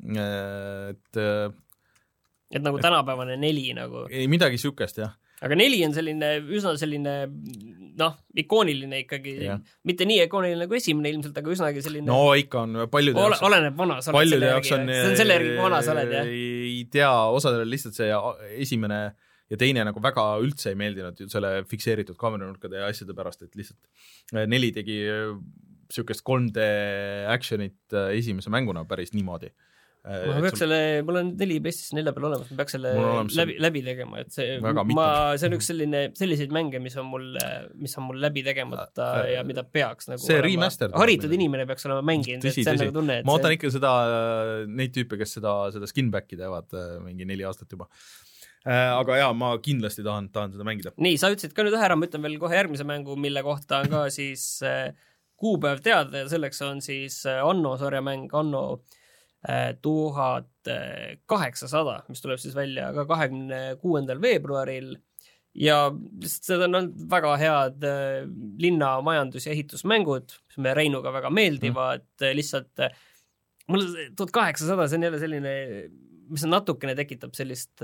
Et, et nagu tänapäevane neli nagu. Ei, midagi sükest, jah. Aga neli on selline, üsna selline, noh, ikooniline ikkagi. Ja. Mitte nii ikooniline nagu esimene ilmselt, aga üsnagi selline... No ikka on paljude Ole, jaoks... Oleneb vana sa oled selle järgi. On, see on selle järgi, kui vana sa oled, jah. Ei tea, osadele lihtsalt see esimene... ja teine nagu väga üldse ei meeldinud selle fikseeritud kaameranurkade ja asjade pärast, et lihtsalt neli tegi sükest kolm D actionit esimese mänguna päris niimoodi. Ma peaks sul... selle, mul on neli pestis nelja peal olemas, ma peaks selle läbi, läbi tegema, et see, ma, see on üks selline, selliseid mänge, mis on mul, mis on mul läbi tegemata ja mida peaks nagu see remaster haritud inimene peaks olema mänginud, et see on nagu tunne, et ma ootan see... ikka seda, neid tüüpe, kes seda, seda skinbacki teevad mingi neli aastat juba. Aga jaa, ma kindlasti tahan, tahan seda mängida. Nii, sa ütlesid ka nüüd ühe ära, ma ütlen veel kohe järgmise mängu, mille kohta on ka siis kuupäev teada ja selleks on siis Anno sarja mäng Anno tuhat kaheksasada, mis tuleb siis välja ka kahekümne kuuendal veebruaril ja seda on olnud väga head linna majandus- ja ehitusmängud, mis me Reinuga väga meeldivad, mm. lihtsalt mulle tuhat kaheksasada, see on jälle selline, mis on natukene tekitab sellist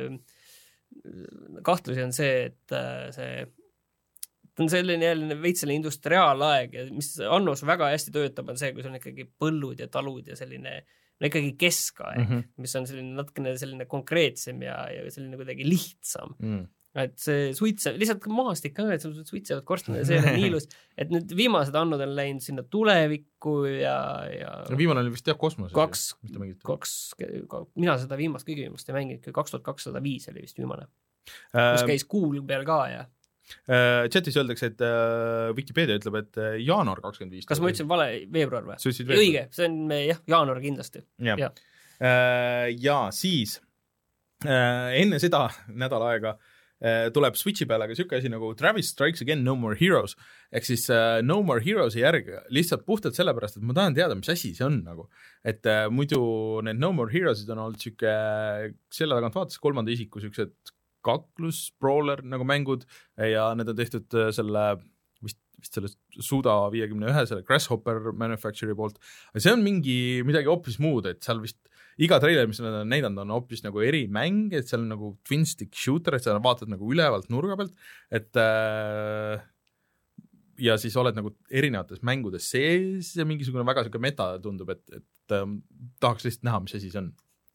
kahtlusi on see, et see on selline jälle veits selline industriaalaeg ja mis Annos väga hästi töötab, on see, kui sul on ikkagi põllud ja talud ja selline no ikkagi keskaeg mm, -hmm. mis on selline natukene selline konkreetsem ja, ja selline kuidagi lihtsam mm. et see suitse, lihtsalt maastik ka, et suitsevad korstnad ja see on nii ilus, et nüüd viimased annud on läinud sinna tulevikku ja, ja no viimane oli vist jah kosmoses. Kaks, kaks, mina seda viimast kõige viimast ei mänginud, kaks tuhat kakssada viis oli vist viimane, kus käis kuul peal ka ja Uh, chatis öeldakse, et uh, Wikipedia ütleb, et uh, jaanuar kakskümmend viis. Kas ma ütlesin vale veebruar või? Veebruar. Õige, see on jah, jaanuar kindlasti. Ja, ja. Uh, ja siis uh, enne seda nädal aega uh, tuleb Switchi peale ka siuke asi nagu Travis Strikes Again No More Heroes, ehk siis uh, No More Heroes'i järg lihtsalt puhtalt sellepärast, et ma tahan teada, mis asi see on nagu, et uh, muidu need No More Heroes'id on olnud siuke selle tagant vaatas kolmanda isiku siuksed kaklus, brawler nagu mängud ja need on tehtud selle vist, vist selle Suda viiekümne ühe, selle Grasshopper Manufacture'i poolt. See on mingi midagi hoopis muud, et seal vist iga treiler, mis nad on näidanud, on hoopis nagu eri mäng, et seal on nagu twin stick shooter, et sa vaatad nagu ülevalt nurga pealt, et äh, ja siis oled nagu erinevates mängudes sees ja mingisugune väga siuke meta tundub, et, et äh, tahaks lihtsalt näha, mis asi see on.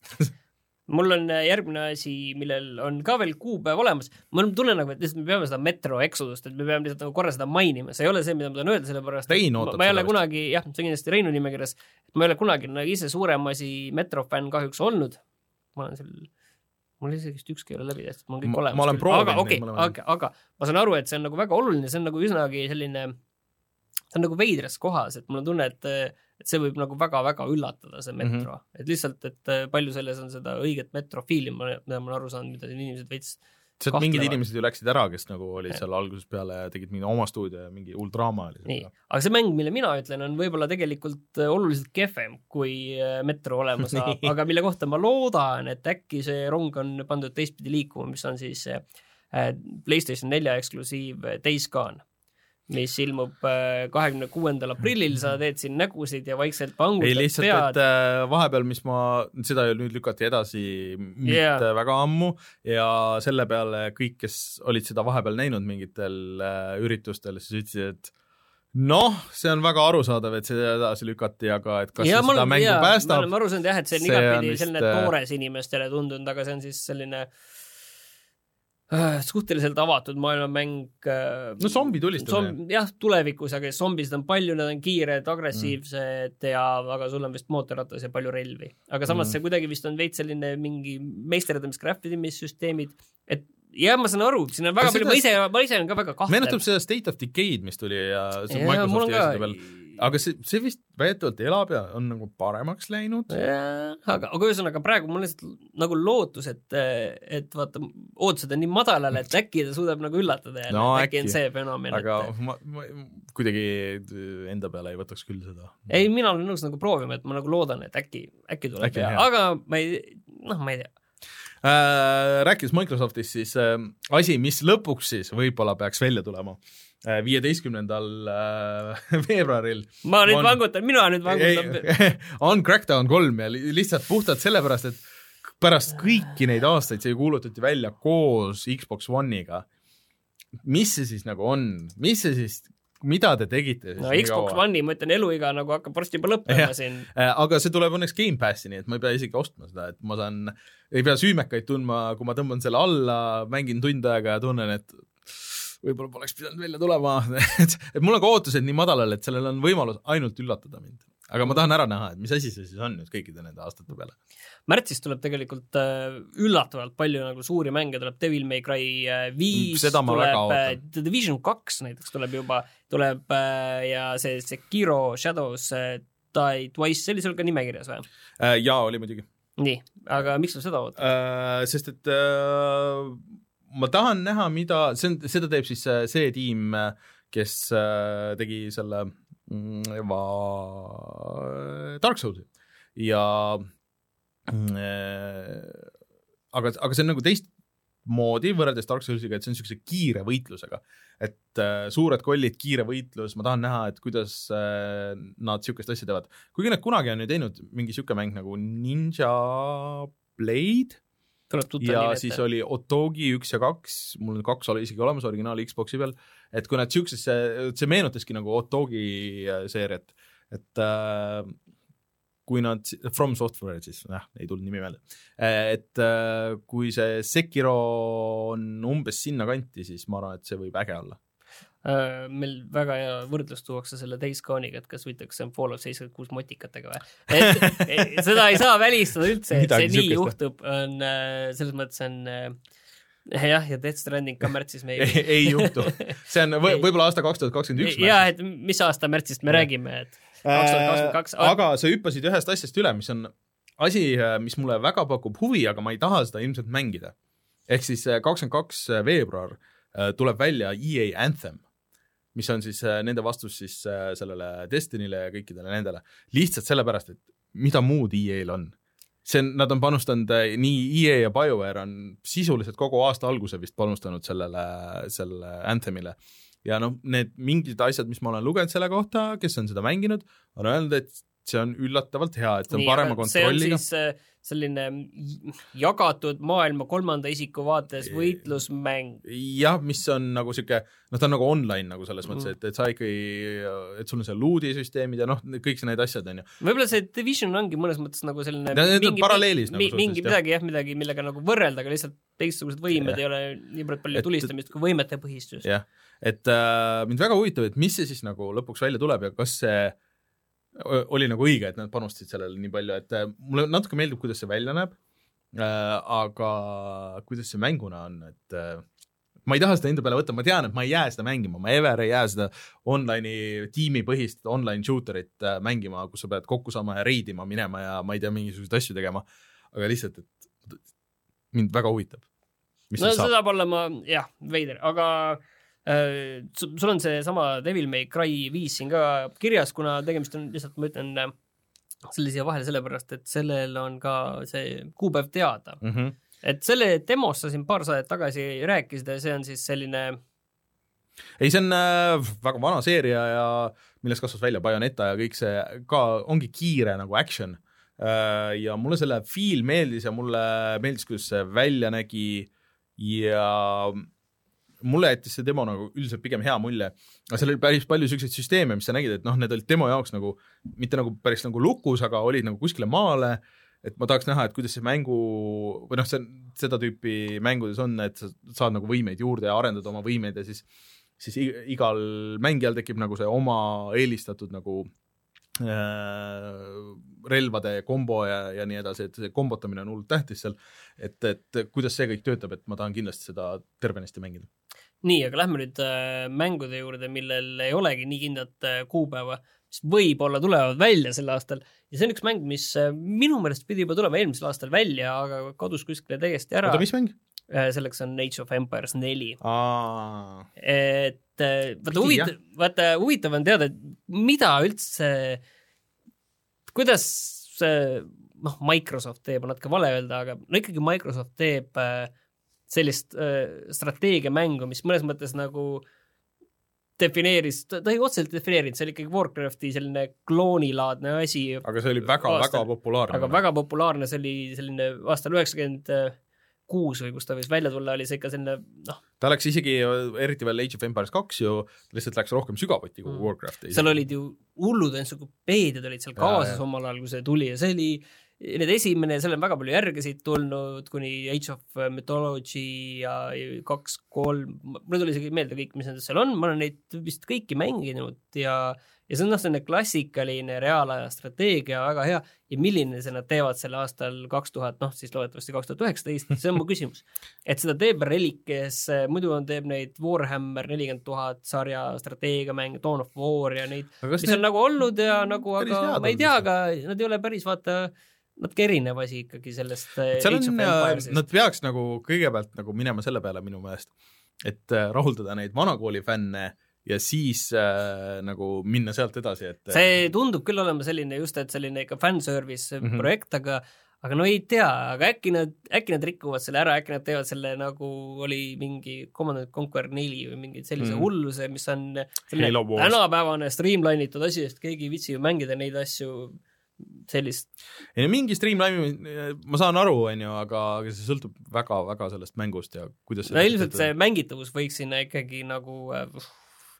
Mul on järgmine asi, millel on ka veel kuupäev olemas. Ma tunnen nagu, et lihtsalt me peame seda Metro Exodust, et me peame lihtsalt nagu korra seda mainima. See ei ole see, mida ma tahan öelda, sellepärast Rein ma, ma ei ole kunagi, jah, see on kindlasti Reinu nimekirjas, et ma ei ole kunagi nagu ise suurem asi Metro fänn kahjuks olnud. Ma olen seal, mul isegi ükski ei ole läbi tehtud, ma olen kõik olemas. Ma olen proovinud. Aga, okay, aga, aga ma saan aru, et see on nagu väga oluline, see on nagu üsnagi selline, see on nagu veidras kohas, et mul on tunne, et et see võib nagu väga-väga üllatada see Metro. Mm-hmm. Et lihtsalt, et palju selles on seda õiget Metro-fiili, mida ma olen aru saanud, mida inimesed veits see, et mingid inimesed ju läksid ära, kes nagu olid seal alguses peale ja tegid mingi oma stuudio ja mingi uldraama oli. Nii, aga see mäng, mille mina ütlen, on võib-olla tegelikult oluliselt kehvem kui Metro olema saab, aga mille kohta ma loodan, et äkki see rong on pandud teistpidi liikuma, mis on siis PlayStation nelja eksklusiiv Days Gone, mis ilmub kahekümne kuuendal aprillil, sa teed siin nägusid ja vaikselt pangutad ei lihtsalt, pead. Et vahepeal, mis ma, seda ju nüüd lükati edasi mitte yeah. väga ammu ja selle peale kõik, kes olid seda vahepeal näinud mingitel üritustel, siis ütlesid, et noh, see on väga arusaadav, et see edasi lükati, aga et kas ja, seda olen, mängu jaa, päästab. Ma aru saanud jah, et see on igapidi selline toores inimestele tundunud, aga see on siis selline suhteliselt avatud maailmamäng. No zombi tulistamine. Zomb, jah, tulevikus, aga zombisid on palju, nad on kiired, agressiivsed mm. ja aga sul on vist mootorratas ja palju relvi. Aga samas mm. see kuidagi vist on veits selline mingi meisterdamist-craftimissüsteemid, et ja ma saan aru, siin on väga palju, ma ise, ma ise on ka väga kahtlev. Meenutab seda State of Decay'd, mis tuli ja see ja, Microsofti esile veel. Aga see, see vist väidetavalt elab ja on nagu paremaks läinud. Ja, aga, aga ühesõnaga praegu mul lihtsalt nagu lootus, et, et vaata, ootused on nii madalale, et äkki ta suudab nagu üllatada ja no, äkki on see fenomen. Aga et... ma, ma kuidagi enda peale ei võtaks küll seda. Ei, mina olen nõus nagu proovima, et ma nagu loodan, et äkki, äkki tuleb äkki, ja, aga ma ei, noh, ma ei tea. Äh, rääkis Microsoftis siis äh, asi, mis lõpuks siis võib-olla peaks välja tulema viieteistkümnendal veebruaril. Ma nüüd on, vangutan, mina nüüd vangutan. On Crackdown kolm ja lihtsalt puhtalt sellepärast, et pärast kõiki neid aastaid see kuulutati välja koos Xbox One'iga. Mis see siis nagu on? Mis see siis, mida te tegite? No Xbox One'i, ma ütlen, eluiga nagu hakkab varsti juba lõppema ja, siin. Aga see tuleb õnneks Game Passi, nii et ma ei pea isegi ostma seda, et ma saan, ei pea süümekaid tundma, kui ma tõmban selle alla, mängin tund aega ja tunnen, et võib-olla poleks pidanud välja tulema, et, et mul on ka ootused nii madalal, et sellel on võimalus ainult üllatada mind. Aga ma tahan ära näha, et mis asi see siis on nüüd kõikide nende aastate peale. Märtsis tuleb tegelikult üllatavalt palju nagu suuri mänge, tuleb Devil May Cry viis, tuleb The Division kaks näiteks tuleb juba, tuleb ja see Sekiro Shadows Die Twice, see oli sul ka nimekirjas või? Jaa, oli muidugi. Nii, aga miks sa seda ootad? Äh, sest et äh, ma tahan näha, mida, see on, seda teeb siis see tiim, kes tegi selle va, Dark Soulsi ja aga, aga see on nagu teist moodi võrreldes Dark Soulsiga, et see on niisuguse kiire võitlusega, et suured kollid, kiire võitlus, ma tahan näha, et kuidas nad niisugust asja teevad. Kuigi nad kunagi on ju teinud mingi niisugune mäng nagu Ninja Blade, ja siis ette. Oli Otogi üks ja kaks, mul on kaks oli isegi olemas originaal Xboxi peal, et kui nad siuksesse, see meenutaski nagu Otogi seeriat, et äh, kui nad, From Software siis, jah, ei tulnud nimi meelde, et kui see Sekiro on umbes sinna kanti, siis ma arvan, et see võib äge olla. Meil väga hea võrdlus tuuakse selle Days Gone'iga, et kas võitakse Fallout seitsekümmend kuus motikatega või? Et seda ei saa välistada üldse, et see nii sükest. Juhtub, on selles mõttes on jah, ja Death Stranding ka märtsis me ei, ei, ei juhtu. See on või, võib-olla aasta kaks tuhat kakskümmend üks. Jah, et mis aasta märtsist me ja. räägime, et kaks tuhat kakskümmend kaks. Aga sa hüppasid ühest asjast üle, mis on asi, mis mulle väga pakub huvi, aga ma ei taha seda ilmselt mängida. Ehk siis kakskümmend kaks veebruar tuleb välja E A Anthem, mis on siis nende vastus siis sellele Destinyle ja kõikidele nendele. Lihtsalt sellepärast, et mida muud E A-l on. See on, nad on panustanud, nii E A ja BioWare on sisuliselt kogu aasta alguse vist panustanud sellele, sellele Anthemile. Ja noh, need mingid asjad, mis ma olen lugenud selle kohta, kes on seda mänginud, on öelnud, et see on üllatavalt hea, et see on nii, parema kontrolliga. See on siis selline jagatud maailma kolmanda isiku vaates võitlusmäng. Jah, mis on nagu siuke, noh ta on nagu online nagu selles mõttes, et, et sa ikkagi, et sul on see loodi-süsteemid ja noh, kõik need asjad on ju. Võib-olla see Division ongi mõnes mõttes nagu selline ja, mingi, paralleelis, mi, nagu mingi midagi, jah, midagi, millega nagu võrrelda, aga lihtsalt teistsugused võimed ja. Ei ole nii palju tulistamist kui võimete põhistus. Jah, et äh, mind väga huvitav, et mis see siis nagu lõpuks välja tuleb ja kas see oli nagu õige, et nad panustasid sellele nii palju, et mulle natuke meeldib, kuidas see välja näeb, aga kuidas see mänguna on, et ma ei taha seda enda peale võtta, ma tean, et ma ei jää seda mängima, ma ever ei jää seda online'i tiimipõhist online shooterit mängima, kus sa pead kokku saama ja reidima minema ja ma ei tea, mingisuguseid asju tegema, aga lihtsalt, et mind väga huvitab. No see saab olla ma, jah, veider, aga Uh, sul on see sama Devil May Cry viis siin ka kirjas, kuna tegemist on lihtsalt, ma ütlen selle siia vahele sellepärast, et sellel on ka see kuupäev teada. Mm-hmm. Et selle demos sa siin paar saadet tagasi rääkisid ja see on siis selline ei, see on äh, väga vana seeria ja millest kasvas välja Bayonetta ja kõik see ka ongi kiire nagu action uh, ja mulle selle feel meeldis ja mulle meeldis, kuidas see välja nägi ja mulle jättis see demo nagu üldiselt pigem hea mulje, aga seal oli päris palju selliseid süsteeme, mis sa nägid, et noh, need olid demo jaoks nagu, mitte nagu päris nagu lukus, aga olid nagu kuskile maale, et ma tahaks näha, et kuidas see mängu, või noh, see, seda tüüpi mängudes on, et sa saad nagu võimeid juurde ja arendada oma võimeid ja siis, siis igal mängijal tekib nagu see oma eelistatud nagu äh, relvade kombo ja, ja nii edasi, et see kombotamine on hullult tähtis seal, et, et kuidas see kõik töötab, et ma tahan kindlasti seda tervenisti mängida. Nii, aga lähme nüüd äh, mängude juurde, millel ei olegi nii kindlat äh, kuupäeva, mis võib-olla tulevad välja sel aastal. Ja see on üks mäng, mis äh, minu meelest pidi juba tulema eelmisel aastal välja, aga kadus kuskile täiesti ära. Oota, mis mäng? Äh, selleks on Age of Empires neli. Aa. Et äh, vaata, huvitav, vaata, huvitav on teada, mida üldse, kuidas see, noh, Microsoft teeb, on natuke vale öelda, aga no ikkagi Microsoft teeb äh, sellist äh, strateegiamängu, mis mõnes mõttes nagu defineeris, ta, ta ei otseselt defineerinud, see oli ikkagi Warcrafti selline kloonilaadne asi. Aga see oli väga, aastal, väga populaarne. Aga väga populaarne, see oli selline aastal üheksakümmend kuus või kus ta võis välja tulla, oli see ikka selline, noh. Ta läks isegi, eriti veel Age of Empires kaks ju, ta lihtsalt läks rohkem sügavuti kui mm. Warcrafti. Seal olid ju hullud entsüklopeediad olid seal kaasas omal ajal, kui see tuli ja see oli need esimene, seal on väga palju järgesid tulnud kuni Age of Mythology ja kaks, kolm, mulle tuli isegi meelde kõik, mis nendest seal on, ma olen neid vist kõiki mänginud ja, ja see on noh, selline klassikaline reaalaja strateegia, väga hea ja milline see nad teevad selle aastal kaks tuhat, noh siis loodetavasti kaks tuhat üheksateist, see on mu küsimus. Et seda teeb Relic, kes muidu on teeb neid Warhammer nelikümmend tuhat sarja strateegiamäng, Dawn of War ja neid, mis need... on nagu olnud ja nagu, aga ma ei tea, aga nad ei ole päris vaata natuke erinev asi ikkagi sellest Age of Empires'ist. Nad peaks nagu kõigepealt nagu minema selle peale minu meelest, et rahuldada neid vanakooli fänne ja siis äh, nagu minna sealt edasi. Et see tundub küll olema selline just, et selline ikka fanservice mm-hmm. projekt, aga, aga no ei tea, aga äkki nad, äkki nad rikuvad selle ära, äkki nad teevad selle nagu oli mingi Command and Conquer neli või mingi sellise mm. hulluse, mis on selline tänapäevane streamline'itud asi, sest keegi ei vitsi ju mängida neid asju sellist. Ei, mingi streamline, ma saan aru, on ju, aga see sõltub väga-väga sellest mängust ja kuidas no ilmselt see mängitavus võiks sinna ikkagi nagu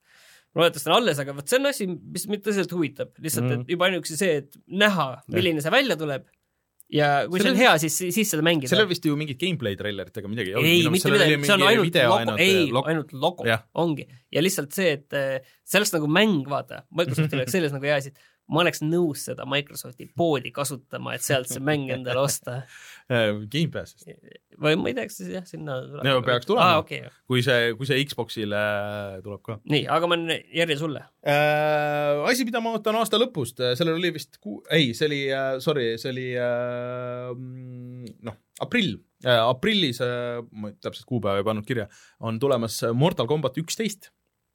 loodetavasti on alles, aga võt see on asi, mis mind tõsiselt huvitab. Lihtsalt, mm. et juba ainuüksi see, et näha, milline see välja tuleb ja kui see on hea, siis, siis seda mängida. Sellel vist ju mingid gameplay trailerit, aga midagi ei, ei mitte midagi, see on ainult logo, ainult, ei, logo. ainult logo, ja. Ongi. Ja lihtsalt see, et sellest nagu mäng, vaata, Microsoftil oleks selles nagu hea asi, ma oleks nõus seda Microsofti poodi kasutama, et sealt see mäng endale osta. Game Passist. Või ma ei teaks, siis jah, sinna no, peaks tulema, ah, okay, kui see, kui see Xboxile tuleb ka. Nii, aga ma järje sulle. Äh, asi, mida ma ootan aasta lõpust, sellel oli vist, ku... ei, see oli, sorry, see oli äh, noh, aprill. Äh, aprillis, äh, ma täpselt kuupäeva ei pannud kirja, on tulemas Mortal Kombat üksteist.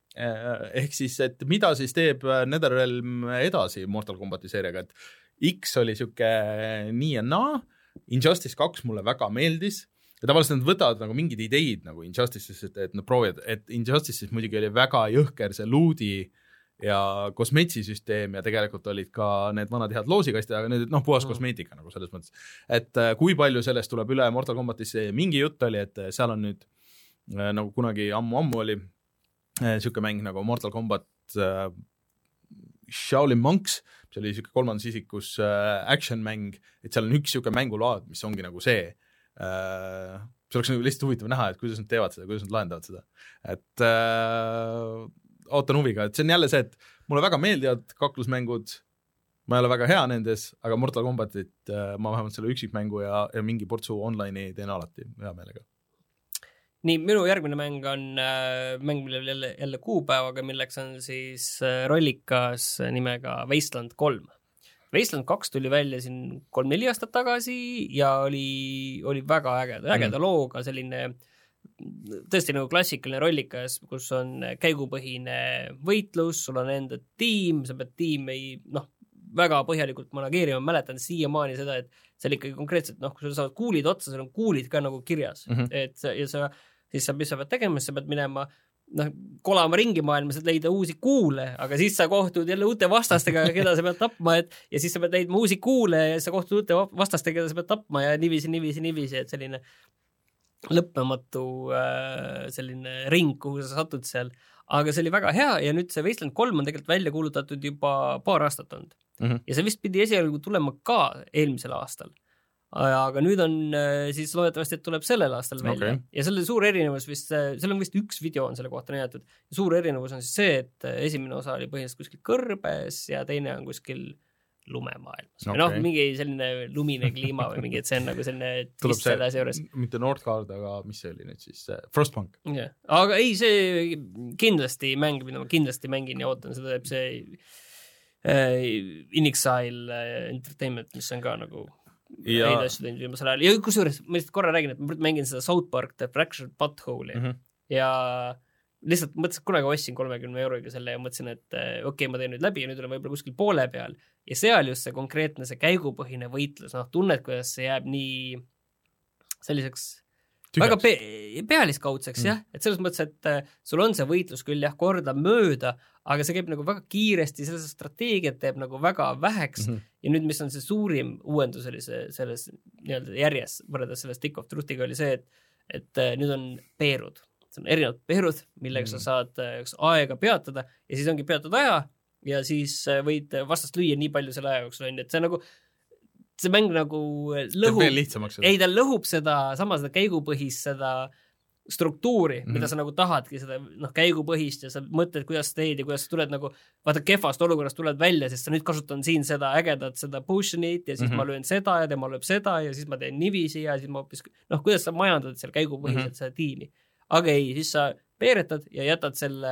Ehk siis, et mida siis teeb NetherRealm edasi Mortal Kombati seeriaga, et X oli siuke nii ja naa, Injustice kaks mulle väga meeldis ja tavaliselt nad võtavad nagu mingid ideid nagu Injustice'is, et, et nad proovivad, et Injustice'is muidugi oli väga jõhker see loodi ja kosmetsisüsteem ja tegelikult olid ka need vanad head loosikastid, aga need noh, puhas mm. kosmeetika nagu selles mõttes, et kui palju sellest tuleb üle Mortal Kombatisse, mingi jutt oli, et seal on nüüd nagu kunagi ammu-ammu oli siuke mäng nagu Mortal Kombat äh, Shaolin Monks, mis oli siuke kolmandas isikus äh, action mäng, et seal on üks siuke mängulaad, mis ongi nagu see äh, see oleks nagu lihtsalt huvitav näha, et kuidas nad teevad seda, kuidas nad lahendavad seda, et äh, ootan huviga, et see on jälle see, et mulle väga meeldivad kaklusmängud, ma ei ole väga hea nendes, aga Mortal Kombatit äh, ma vähemalt selle üksikmängu ja, ja mingi portsu online'i teen alati hea meelega. Nii, minu järgmine mäng on äh, mäng, millel jälle, jälle kuupäevaga, milleks on siis äh, rollikas nimega Wasteland kolm. Wasteland kaks tuli välja siin kolm-neli aastat tagasi ja oli, oli väga ägeda, ägeda mm. looga, selline tõesti nagu klassikaline rollikas, kus on käigupõhine võitlus, sul on enda tiim, sa pead tiimi noh, väga põhjalikult manageerima, mäletan siiamaani seda, et see oli ikkagi konkreetselt, noh, kui sul saavad kuulid otsa, sul on kuulid ka nagu kirjas, mm -hmm. et ja sa siis sa, mis sa pead tegema, sa pead minema noh, kolama ringi maailmas, et leida uusi kuule, aga siis sa kohtud jälle uute vastastega, keda sa pead tapma, et ja siis sa pead leidma uusi kuule ja sa kohtud uute vastastega, keda sa pead tapma ja niiviisi, niiviisi, niiviisi, et selline lõppematu äh, selline ring, kuhu sa satud seal. Aga see oli väga hea ja nüüd see Wasteland kolm on tegelikult välja kuulutatud juba paar aastat olnud. Mm -hmm. Ja see vist pidi esialgu tulema ka eelmisel aastal. Aga nüüd on siis loodetavasti, et tuleb sellel aastal välja. Okay. Ja selle suur erinevus vist, seal on vist üks video on selle kohta näidatud. Suur erinevus on siis see, et esimene osa oli põhiliselt kuskil kõrbes ja teine on kuskil lumemaailmas. Okay. Noh, mingi selline lumine kliima või mingi, et see on nagu selline twist selle asja juures. Mitte Northgard, aga mis see oli nüüd siis? Frostpunk. Yeah. Aga ei, see kindlasti mäng, mida ma kindlasti mängin ja ootan, seda teeb see uh, InXile Entertainment, mis on ka nagu ja neid asju teinud viimasel ajal. Ja kusjuures, ma lihtsalt korra räägin, et ma mängin seda South Park The Fractured Butthole'i mm -hmm. ja lihtsalt mõtlesin, et kunagi ostsin kolmekümne euroga selle ja mõtlesin, et okei, okay, ma teen nüüd läbi ja nüüd olen võib-olla kuskil poole peal. Ja seal just see konkreetne, see käigupõhine võitlus, noh, tunned, kuidas see jääb nii selliseks tühjaks. Väga pe pealiskaudseks, mm. jah, et selles mõttes, et sul on see võitlus küll jah, korda mööda, aga see käib nagu väga kiiresti, selles strateegiat teeb nagu väga väheks mm -hmm. ja nüüd, mis on see suurim uuendus oli see, selles nii-öelda järjes, võrreldes selle Stick of Truthiga oli see, et, et nüüd on peerud. See on erinevad peerud, millega mm. sa saad üks aega peatada ja siis ongi peatud aja ja siis võid vastast lüüa nii palju selle aja jooksul on, et see nagu see mäng nagu lõhub, ei ta lõhub seda, sama seda käigupõhist seda struktuuri, mm -hmm. mida sa nagu tahadki, seda noh, käigupõhist ja sa mõtled, kuidas sa teed ja kuidas sa tuled nagu, vaata kehvast olukorrast tuled välja, sest sa nüüd kasutan siin seda ägedat, seda potion'it ja siis mm -hmm. ma löön seda ja tema lööb seda ja siis ma teen nivisi ja siis ma hoopis, noh, kuidas sa majandad seal käigupõhiselt mm -hmm. seda tiimi. Aga ei, siis sa peeretad ja jätad selle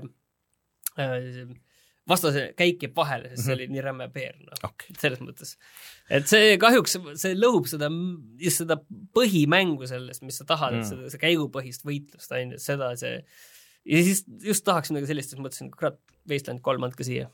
äh, vastase käik jääb vahele, sest see oli nii rämme peer, noh, okay. Selles mõttes. Et see kahjuks, see lõhub seda, just seda põhimängu sellest, mis sa tahad, mm. et seda, see käigupõhist võitlust ainult, seda see, ja siis just tahaks midagi sellist, et mõtlesin, kurat, Wasteland kolm andke siia.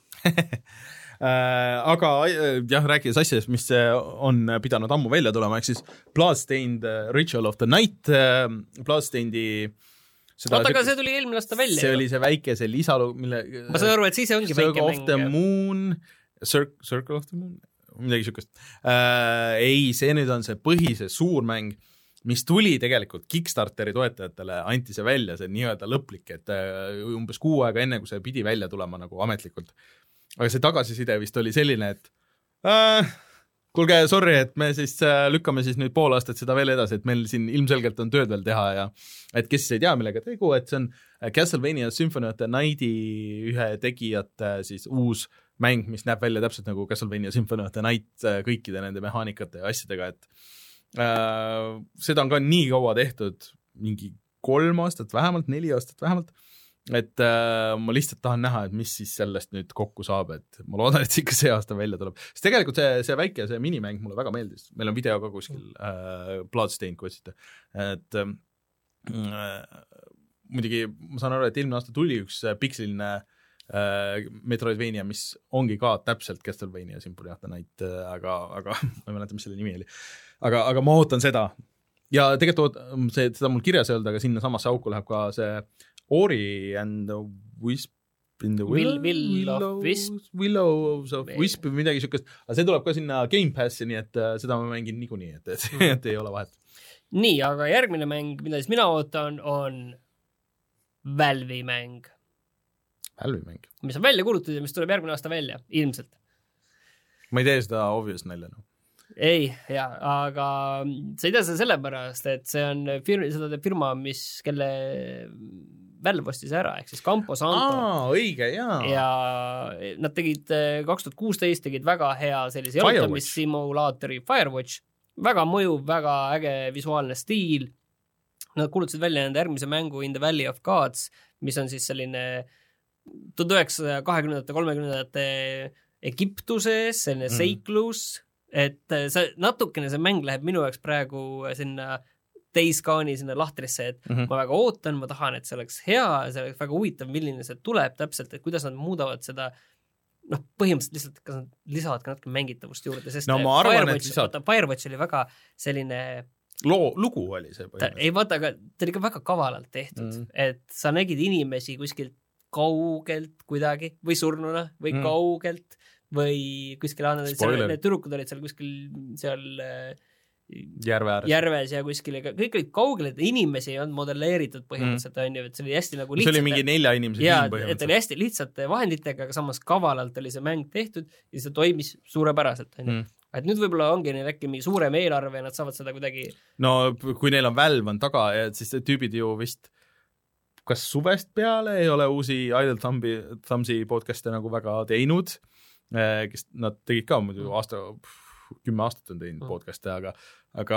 Aga jah, rääkides asjadest, mis on pidanud ammu välja tulema, ehk siis Bloodstained Ritual of the Night, Bloodstainedi Seda, oota, aga see tuli eelmine aasta välja. See ju. Oli see väike, see lisalu, mille... Ma saan aru, et siis see ongi Circle väike mäng. Circle of the Moon, Cir- Circle of the Moon, midagi sükest. Äh, ei, see nüüd on see põhise suur mäng, mis tuli tegelikult Kickstarteri toetajatele, anti see välja, see nii-öelda lõplik, et umbes kuu aega enne, kui see pidi välja tulema nagu ametlikult. Aga see tagasiside vist oli selline, et äh, kuulge, sorry, et me siis äh, lükkame siis nüüd pool aastat seda veel edasi, et meil siin ilmselgelt on tööd veel teha ja et kes ei tea, millega tegu, et see on Castlevania Symphony of the Nighti ühe tegijate siis uus mäng, mis näeb välja täpselt nagu Castlevania Symphony of the Night kõikide nende mehaanikate ja asjadega, et Uh, seda on ka nii kaua tehtud, mingi kolm aastat vähemalt, neli aastat vähemalt, et uh, ma lihtsalt tahan näha, et mis siis sellest nüüd kokku saab, et ma loodan, et see ikka see aasta välja tuleb. Sest tegelikult see, see väike, see minimäng mulle väga meeldis, meil on video ka kuskil uh, Bloodstained, kui otsite, et uh, muidugi ma saan aru, et eelmine aasta tuli üks pikseliline uh, Metroidvania, mis ongi ka täpselt Castlevania Symphony of the Night, uh, aga, aga ma ei mäleta, mis selle nimi oli. Aga, aga ma ootan seda. Ja tegelikult see, seda mul kirjas ei olnud, aga sinna samasse auku läheb ka see Ori and the Wisp in the Will, Will of Wisp. Willows of Wisp või midagi siukest. Aga see tuleb ka sinna Game Passi, nii et seda ma mängin niikuinii, et, et, et ei ole vahet. Nii, aga järgmine mäng, mida siis mina ootan, on Valve'i mäng. Valve'i mäng? Mis on välja kuulutatud ja mis tuleb järgmine aasta välja, ilmselt. Ma ei tee seda obvious nalja, no. Ei, jah, aga sa ei tea seda sellepärast, et see on firma, seda teeb firma, mis, kelle Valve ostis ära, ehk siis Campo Santo. Aa, õige, jaa. Ja nad tegid kaks tuhat kuusteist tegid väga hea sellise jalutamissimulaatori Firewatch, väga mõjuv, väga äge visuaalne stiil. Nad kuulutasid välja nende järgmise mängu In the Valley of Gods, mis on siis selline tuhat üheksasaja kahekümnendate kolmekümnendate Egiptuses, selline mm. seiklus, et see, natukene see mäng läheb minu jaoks praegu sinna teiskaani sinna lahtrisse, et mm-hmm. ma väga ootan, ma tahan, et see oleks hea, see oleks väga huvitav, milline see tuleb täpselt, et kuidas nad muudavad seda, noh, põhimõtteliselt lihtsalt, kas nad lisavad ka natuke mängitavust juurde, sest no, ma arvan, Firewatch, lisad... Firewatch oli väga selline Loo, lugu oli see põhimõtteliselt. Ei vaata, aga ta oli ka väga kavalalt tehtud, mm. et sa nägid inimesi kuskilt kaugelt kuidagi või surnuna või mm. kaugelt või kuskil seal, need türukud olid seal kuskil seal järve ääres. järves ja kuskil, kõik olid kaugel, et inimesi ei olnud modelleeritud põhimõtteliselt, mm. on ju, et see oli hästi nagu lihtsalt. See oli mingi nelja inimese ja, tiim põhimõtteliselt. Et oli hästi lihtsate vahenditega, aga samas kavalalt oli see mäng tehtud ja see toimis suurepäraselt, on ju. Mm. Et nüüd võib-olla ongi neil äkki mingi suurem eelarve ja nad saavad seda kuidagi... No kui neil on Valve on taga, et siis tüübid ju vist kas suvest peale ei ole uusi Idle Thumbsi podcast'e nagu väga teinud, kes nad tegid ka muidu aasta, kümme aastat on teinud podcast'e, aga, aga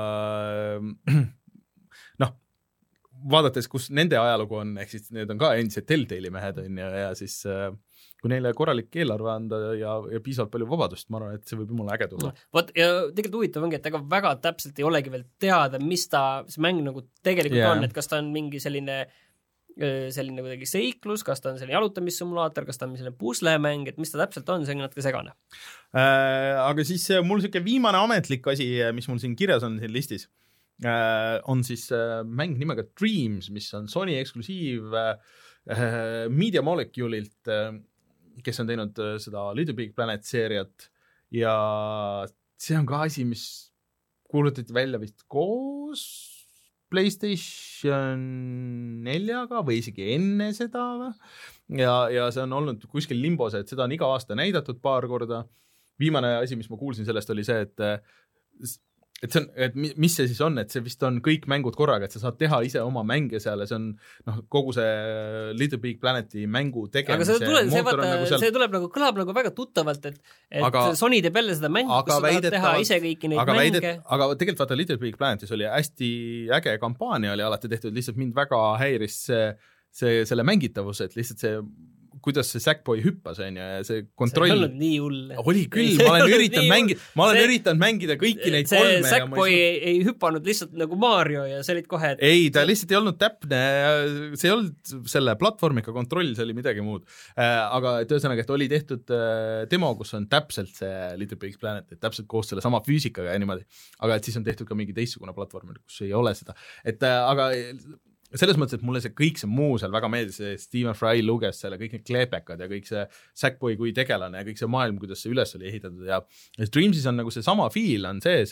noh, vaadates, kus nende ajalugu on, ehk siis need on ka endised Telltale'i mehed on ja, ja siis kui neile korralik eelarve anda ja, ja piisavalt palju vabadust, ma arvan, et see võib jumala äge tulla. Vot, ja tegelikult huvitav ongi, et ega väga täpselt ei olegi veel teada, mis ta, see mäng nagu tegelikult yeah. on, et kas ta on mingi selline selline kuidagi seiklus, kas ta on selline jalutamissimulaator, kas ta on selline puslemäng, et mis ta täpselt on, see on natuke segane. Äh, aga siis mul siuke viimane ametlik asi, mis mul siin kirjas on siin listis, äh, on siis äh, mäng nimega Dreams, mis on Sony eksklusiiv äh, Media Molecule'ilt, äh, kes on teinud äh, seda Little Big Planet seeriat ja see on ka asi, mis kuulutati välja vist koos PlayStation neljaga või isegi enne seda või? Ja, ja see on olnud kuskil limbos, et seda on iga aasta näidatud paar korda. Viimane asi, mis ma kuulsin sellest, oli see, et, et, see on, et mis see siis on, et see vist on kõik mängud korraga, et sa saad teha ise oma mänge seal ja see on noh, kogu see Little Big Planeti mängu tegemise aga see tuleb, see, vaata, nagu seal... see tuleb nagu, kõlab nagu väga tuttavalt, et, et aga, Sony teeb jälle seda mängu, kus sa tahad teha ise kõiki neid aga mänge. Väidet, aga tegelikult vaata Little Big Planetis oli hästi äge kampaania, oli alati tehtud, lihtsalt mind väga häiris see, see, selle mängitavus, et lihtsalt see kuidas see Sackboy hüppas, on ja see kontroll... See ei olnud nii hull. Oli küll, ma olen üritanud mängida, ma olen see, üritanud mängida kõiki neid see kolme. See Sackboy ei, ei, ei hüppanud lihtsalt nagu Mario ja see olid kohe... Et... Ei, ta lihtsalt ei olnud täpne, see ei olnud selle platvormika kontroll, see oli midagi muud. Aga et ühesõnaga, et oli tehtud demo, kus on täpselt see Little Big Planet, et täpselt koos selle sama füüsikaga ja niimoodi. Aga et siis on tehtud ka mingi teistsugune platvorm, kus ei ole seda. Et aga... selles mõttes, et mulle see kõik see muu seal väga meeldis, see Stephen Fry luges selle, kõik need kleepekad ja kõik see Sackboy kui tegelane ja kõik see maailm, kuidas see üles oli ehitatud ja Dreamsis on nagu see sama feel on sees,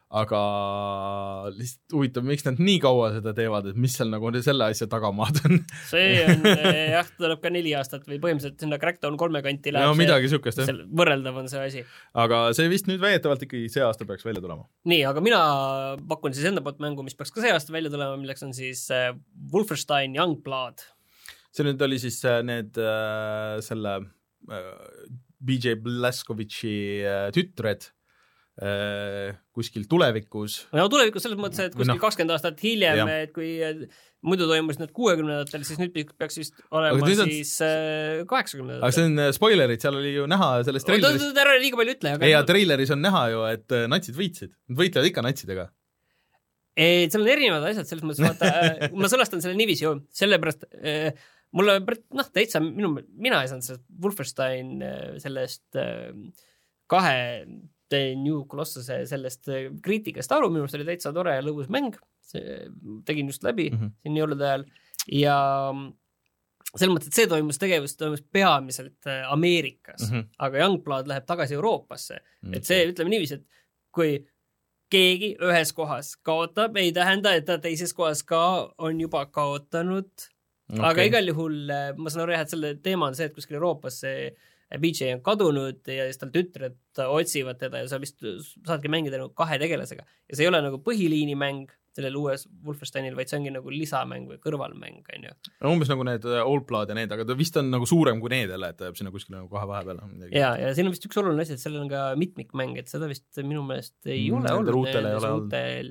aga lihtsalt huvitav, miks nad nii kaua seda teevad, et mis seal nagu selle asja tagamaad on. see on, jah, tuleb ka neli aastat või põhimõtteliselt sinna Crackdown kolme kanti läheb. No midagi sükest, jah. Võrreldav on see asi. Aga see vist nüüd väidetavalt ikkagi see aasta peaks välja tulema. Nii, aga mina pakun siis enda poolt mängu, mis peaks ka see aasta välja tulema, milleks on siis Wolfenstein Youngblood. See nüüd oli siis need äh, selle äh, B J Blazkowiczi äh, tütred, kuskil tulevikus. No tulevikus selles mõttes, et kuskil no. kakskümmend aastat hiljem, ja. Et kui muidu toimus need kuuekümnendatel, siis nüüd peaks vist olema on... siis kaheksakümnendatel. Aga see on spoilerid, seal oli ju näha sellest treileris. Ära liiga palju ütle. Aga... Ei, ja treileris on näha ju, et natsid võitsid. Nad võitlevad ikka natsidega. Ei, seal on erinevad asjad, selles mõttes, vaata, ma sõnastan selle niiviisi ju, sellepärast eh, mulle, noh, täitsa, minu, mina ei saanud sellest Wolfenstein sellest kahe New Colossuse sellest kriitikast aru, minu arust oli täitsa tore ja lõbus mäng, see, tegin just läbi mm -hmm. siin jõulude ajal ja selles mõttes, et see toimus tegevus, toimus peamiselt Ameerikas, mm -hmm. aga Youngblood läheb tagasi Euroopasse, mm -hmm. et see ütleme niiviisi, et kui keegi ühes kohas kaotab, ei tähenda, et ta teises kohas ka on juba kaotanud, okay. Aga igal juhul ma saan aru jah, et selle teema on see, et kuskil Euroopas see B J on kadunud ja siis tal tütred otsivad teda ja sa vist saadki mängida nagu kahe tegelasega. Ja see ei ole nagu põhiliini mäng sellel uues Wolfensteinil, vaid see ongi nagu lisamäng või kõrvalmäng. On ju. Umbes nagu need Old Blood ja need, aga ta vist on nagu suurem kui need jälle, et ta jääb sinna kuskil nagu kahe vahepeal. Ja, ja siin on vist üks oluline asi, et sellel on ka mitmikmäng, et seda vist minu meelest ei mm, ole olnud. Ruutel ei ole olnud.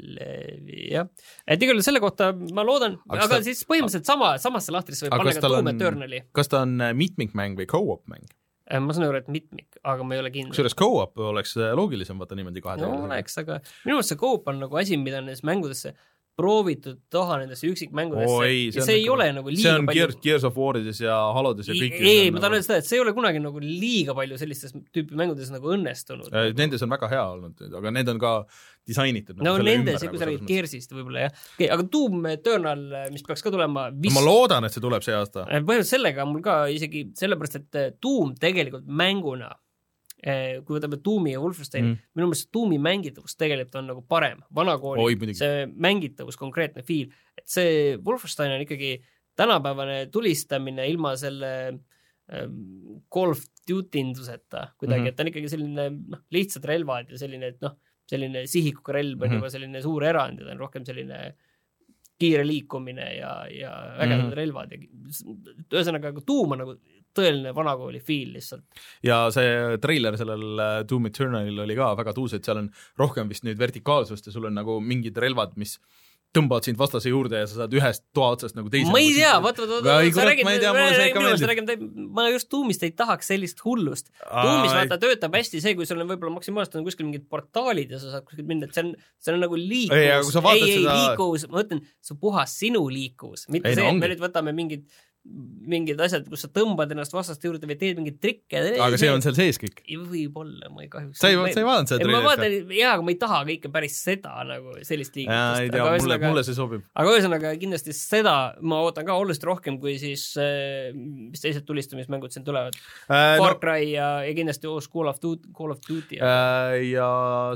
Jah. Et igal selle kohta ma loodan, aga, aga ta... siis põhimõtteliselt sama, samasse lahtrisse võib panna ka Doom Eternali. Kas ta on mitmikmäng või co-op mäng? Ma saan aru, et mitmik, aga ma ei ole kindel. Kusjuures co-op oleks loogilisem, vaata niimoodi kahe no, oleks, aga minu arust see co-op on nagu asi, mida nendes mängudesse proovitud taha nendesse üksikmängudesse oh, ei, see, ja see ei ole nagu liiga see on palju... Gears, Gears of Warides ja Halodes ja kõik ei, ma tahan öelda seda, et see ei ole kunagi nagu liiga palju sellistes tüüpi mängudes nagu õnnestunud äh, nendes on väga hea olnud, aga need on ka disainitud no nagu nendes, kui sa räägid Gearsist võib-olla jah okay, aga Doom Eternal, mis peaks ka tulema vist... ma loodan, et see tuleb see aasta põhimõtteliselt sellega mul ka isegi sellepärast, et Doom tegelikult mänguna kui võtame Doomi ja Wolfensteini, mm. minu meelest Doomi mängitavus tegelikult on nagu parem, vanakooli, see mängitavus, konkreetne fiil, et see Wolfenstein on ikkagi tänapäevane tulistamine ilma selle ähm, Call of Duty-nduseta kuidagi, mm -hmm. et ta on ikkagi selline noh, lihtsad relvad ja selline, et noh, selline sihikuga relv on mm -hmm. juba selline suur erand ja ta on rohkem selline kiire liikumine ja, ja vägevad mm -hmm. relvad ja ühesõnaga Doom on nagu tõeline vanakooli fiil lihtsalt. Ja see treiler sellel Doom Eternalil oli ka väga tuus, et seal on rohkem vist nüüd vertikaalsust ja sul on nagu mingid relvad, mis tõmbavad sind vastase juurde ja sa saad ühest toa otsast nagu teise. Ma ei tea, vaata, vaata, sa räägid, ma ei tea, mulle see ikka meeldib. Ma just Doomist ei tahaks sellist hullust. Doomis vaata töötab hästi see, kui sul on võib-olla maksimaalselt on kuskil mingid portaalid ja sa saad kuskil minna, et see on, see on nagu liikus. Ei, ei, ei seda... liikus, ma mõtlen, see puhas sinu liikus. Mitte ei, see, no, et me nüüd võtame mingid mingid asjad, kus sa tõmbad ennast vastaste juurde või teed mingid trikke. Aga see on seal sees kõik? Võib-olla, ma ei kahjuks. Sa ei, ma, sa ei vaadanud seda treilerit? Ma vaatan, jaa, aga ma ei taha kõike päris seda, nagu sellist liigutust. Ei tea, mulle, mulle see sobib. Aga ühesõnaga kindlasti seda ma ootan ka oluliselt rohkem, kui siis mis teised tulistamismängud siin tulevad. Äh, Far Cry no, ja, ja kindlasti uus Call of Duty. Call of Duty ja, äh, ja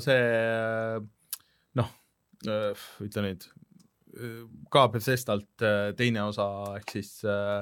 see, noh, ütle nüüd, ka Bethesdalt teine osa ehk siis äh,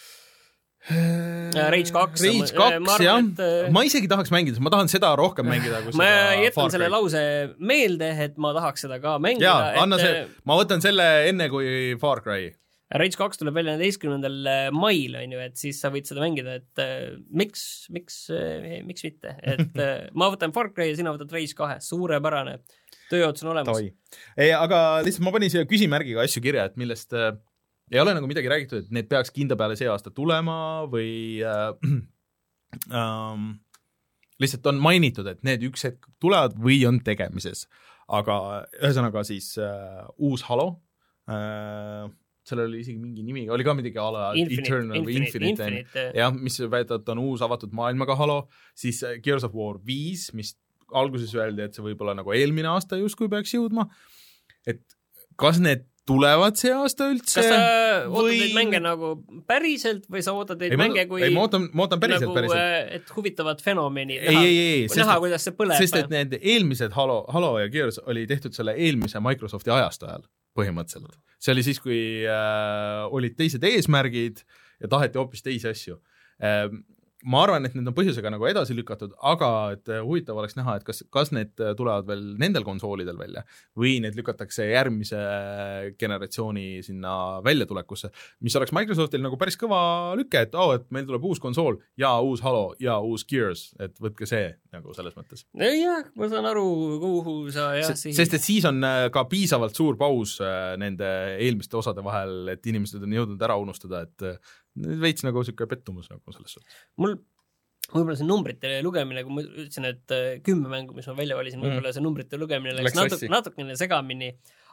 Rage kaks Rage kaks, jah. Et, ma isegi tahaks mängida, ma tahan seda rohkem mängida kui ma jätan selle lause meelde, et ma tahaks seda ka mängida. Jaa, anna et, see, ma võtan selle enne kui Far Cry. Rage kaks tuleb välja neljateistkümnendal mail, on ju, et siis sa võid seda mängida, et uh, miks, miks, uh, miks mitte, et uh, ma võtan Far Cry ja sina võtad Rage kahe, suurepärane tööots on olemas. Ei, aga lihtsalt ma panin siia küsimärgiga asju kirja, et millest äh, ei ole nagu midagi räägitud, et need peaks kinda peale see aasta tulema või äh, ähm, lihtsalt on mainitud, et need üks hetk tulevad või on tegemises. Aga ühesõnaga siis äh, uus Halo, äh, sellel oli isegi mingi nimi, oli ka midagi ala Infinite, Eternal või Infinite, Infinite, Infinite jah, mis väidab, on uus avatud maailmaga Halo, siis Gears of War viis, mis alguses öeldi, et see võib olla nagu eelmine aasta justkui peaks jõudma, et kas need tulevad see aasta üldse. Kas sa ootad või... neid mänge nagu päriselt või sa ootad neid ei, mänge kui ei, ma ootan, ma ootan päriselt, nagu, päriselt. Et huvitavat fenomeni ei, näha, ei, ei, näha sest, kuidas see põleb. Sest et need eelmised Halo, Halo ja Gears oli tehtud selle eelmise Microsofti ajastu ajal põhimõtteliselt. See oli siis, kui äh, olid teised eesmärgid ja taheti hoopis teisi asju. Äh, ma arvan, et need on põhjusega nagu edasi lükatud, aga et huvitav oleks näha, et kas, kas need tulevad veel nendel konsoolidel välja või need lükatakse järgmise generatsiooni sinna väljatulekusse, mis oleks Microsoftil nagu päris kõva lüke, et, oh, et meil tuleb uus konsool ja uus Halo ja uus Gears, et võtke see nagu selles mõttes. Jah, ma saan aru, kuhu sa jah sihid. Sest et siis on ka piisavalt suur paus nende eelmiste osade vahel, et inimesed on jõudnud ära unustada, et veits nagu siuke pettumus nagu selles suhtes. Mul võib-olla see numbrite lugemine, kui ma ütlesin, et kümme mängu, mis ma välja valisin, mm. võib-olla see numbrite lugemine läks natuk, natukene segamini,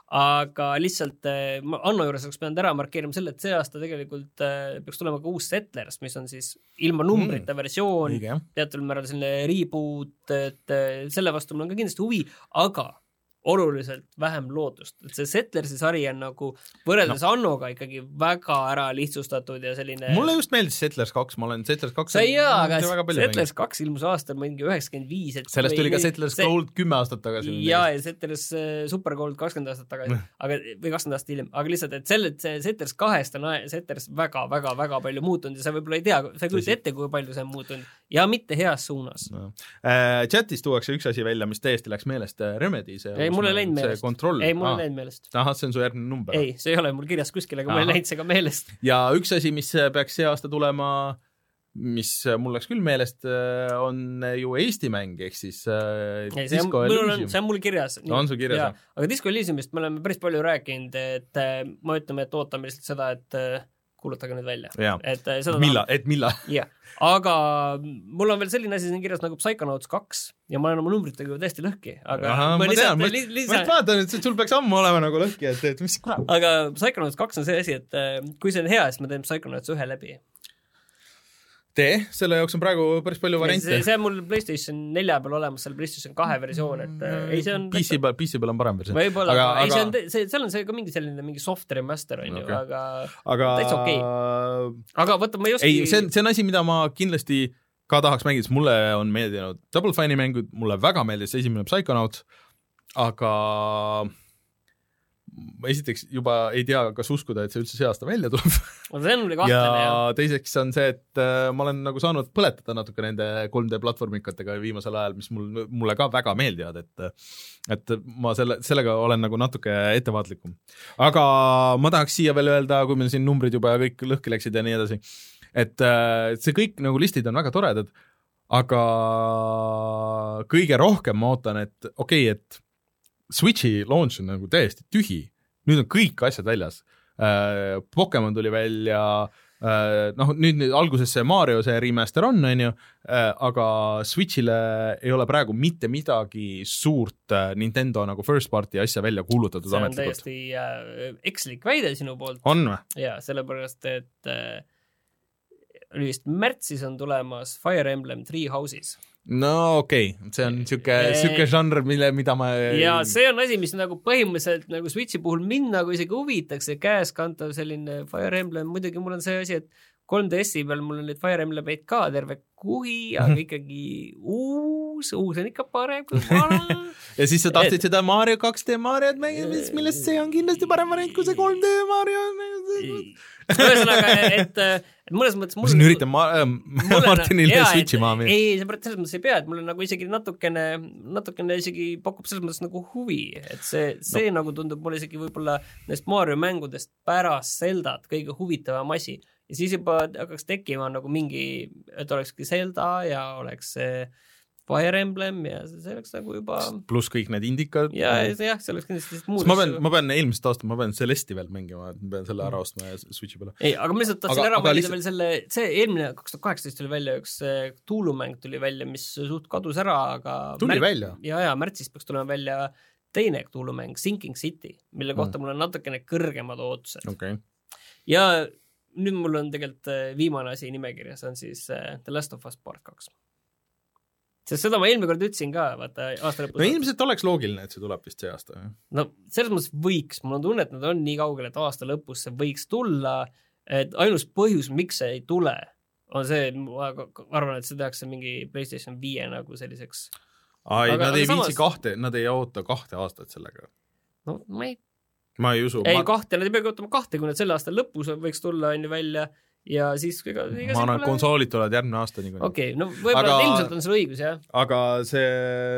aga lihtsalt Anno juures oleks pidanud ära markeerima selle, et see aasta tegelikult peaks tulema ka uus Settlers, mis on siis ilma numbrite mm. versioon, teatud määral selline reboot, et selle vastu mul on ka kindlasti huvi, aga oluliselt vähem lootust, et see Settlersi sari on nagu võrreldes no. Annoga ikkagi väga ära lihtsustatud ja selline mulle just meeldis Settlers kaks, ma olen Settlers kaks sa ei jaa, aga Settlers kaks ilmus aastal mingi üheksakümmend viis et sellest tuli ka Settlers see... Gold kümme aastat tagasi jaa, ja Settlers Super Gold kakskümmend aastat tagasi aga, või kakskümmend aastat hiljem, aga lihtsalt, et selle, et see Settlers kahest on Settlers väga, väga, väga palju muutunud ja sa võib-olla ei tea, sa ei kujuta ette, kui palju see on muutunud ja mitte heas suunas no. äh, Chatis tuuakse üks asi välja, mis täiesti läks meelest Remedy see ei, mul ei läinud meelest. Ei, mul ei läinud meelest. Ahah, see on su järgmine number. Ei, see ei ole mul kirjas kuskil, aga mul ei läinud see ka meelest. Ja üks asi, mis peaks see aasta tulema, mis mul läks küll meelest, on ju Eesti mäng, ehk siis ei, Disco on, Elysium. See on mul kirjas. No, on su kirjas, ja, aga Disco Elysiumist me oleme päris palju rääkinud, et ma ütleme, et ootame lihtsalt seda, et kuulutage nüüd välja. Et, seda milla, et milla. jah, aga mul on veel selline asi siin kirjas nagu Psychonauts kaks ja ma olen oma numbritega ju täiesti lõhki. Aga Aha, ma, ma tean, ma, li, lisa... ma vaatan, et sul peaks ammu olema nagu lõhki, et, et mis kurat. Aga Psychonauts kaks on see asi, et kui see on hea, siis ma teen Psychonauts ühe läbi. Tee, selle jaoks on praegu päris palju variante. See, see on mul PlayStation nelja peal olemas, seal PlayStation kahe versioon, et mm, ei see on P C peal, P C peal on parem versioon. Võib-olla, aga, aga... Ei, see on, see, seal on see ka mingi selline mingi soft remaster on okay. ju, aga, aga... täitsa okei okay. Aga võtta, ma ei oski ei, see on, see on asi, mida ma kindlasti ka tahaks mängida, mulle on meeldinud Double Fine'i mängud, mulle väga meeldis esimene Psychonauts, aga esiteks juba ei tea, kas uskuda, et see üldse see aasta välja tuleb. See on kahtlane, ja jah. teiseks on see, et äh, ma olen nagu saanud põletada natuke nende kolm D platvormikatega viimasel ajal, mis mul, mulle ka väga meeldivad, et et ma selle, sellega olen nagu natuke ettevaatlikum. Aga ma tahaks siia veel öelda, kui meil siin numbrid juba kõik lõhki läksid ja nii edasi, et äh, see kõik nagu listid on väga toredad, aga kõige rohkem ma ootan, et okei, okay, et Switchi launch on nagu täiesti tühi. Nüüd on kõik asjad väljas. Äh, Pokemon tuli välja, äh, noh, nüüd, nüüd alguses see Mario see remaster on, on ju, äh, aga Switchile ei ole praegu mitte midagi suurt äh, Nintendo nagu first party asja välja kuulutatud ametlikult. See on täiesti äh, ekslik väide sinu poolt. On või? Jaa, sellepärast, et äh, vist märtsis on tulemas Fire Emblem Three Houses. No okei, okay. See on siuke, siuke žanr, mille, mida ma ja see on asi, mis nagu põhimõtteliselt nagu Switchi puhul mind nagu isegi huvitaks see käes kantav selline Fire Emblem, muidugi mul on see asi, et kolm D S-i peal mul on neid Fire Emblemeid ka terve kuhi, aga ikkagi uus, uus on ikka parem kui vana. Ja siis sa tahtsid et... seda Mario kaks D Mariot mängida, millest see on kindlasti parem variant kui see kolm D Mario. Ühesõnaga, et, et mõnes mõttes ma siin üritan ma, äh, Martinile Switchi maami. Ei, selles mõttes ei pea, et mulle nagu isegi natukene, natukene isegi pakub selles mõttes nagu huvi, et see, see no. nagu tundub mulle isegi võib-olla neist Mario mängudest pärast Zeldat kõige huvitavam asi. Ja siis juba hakkaks tekkima nagu mingi, et olekski Zelda ja oleks see Fire Emblem ja see oleks nagu juba pluss kõik need indikad ja, jah, see oleks kindlasti muud ma pean, ma pean eelmist aastat, ma pean Celesti veel mängima, ma pean selle ära ostma ja Switchi peale ei, aga ma lihtsalt tahtsin aga, ära valida lihtsalt... veel selle, see eelmine kaks tuhat kaheksateist tuli välja üks Tulu-mäng tuli välja, mis suht kadus ära, aga tuli märts... välja? ja, ja märtsis peaks tulema välja teine Tulu-mäng, Sinking City, mille kohta mm. mul on natukene kõrgemad ootused okay. Ja nüüd mul on tegelikult viimane asi nimekirjas, on siis The Last of Us Part kaks sest seda ma eelmine kord ütlesin ka, vaata aasta lõpus. no ilmselt oleks loogiline, et see tuleb vist see aasta. No selles mõttes võiks, mul on tunne, et nad on nii kaugel, et aasta lõpus see võiks tulla, et ainus põhjus, miks see ei tule, on see, ma arvan, et see tehakse mingi PlayStation viie nagu selliseks. Ai, aga, nad aga ei samas... viitsi kahte, nad ei oota kahte aastat sellega. No ma ei Ma ei usu. Ei, ma... kahte, nad ei peagi ootama kahte, kui nad selle aasta lõpus võiks tulla on ju välja ja siis ega, ega ma arvan, et konsoolid tulevad järgmine aasta nii. Okei, okay, no võib-olla aga... ilmselt on see õigus, jah. Aga see,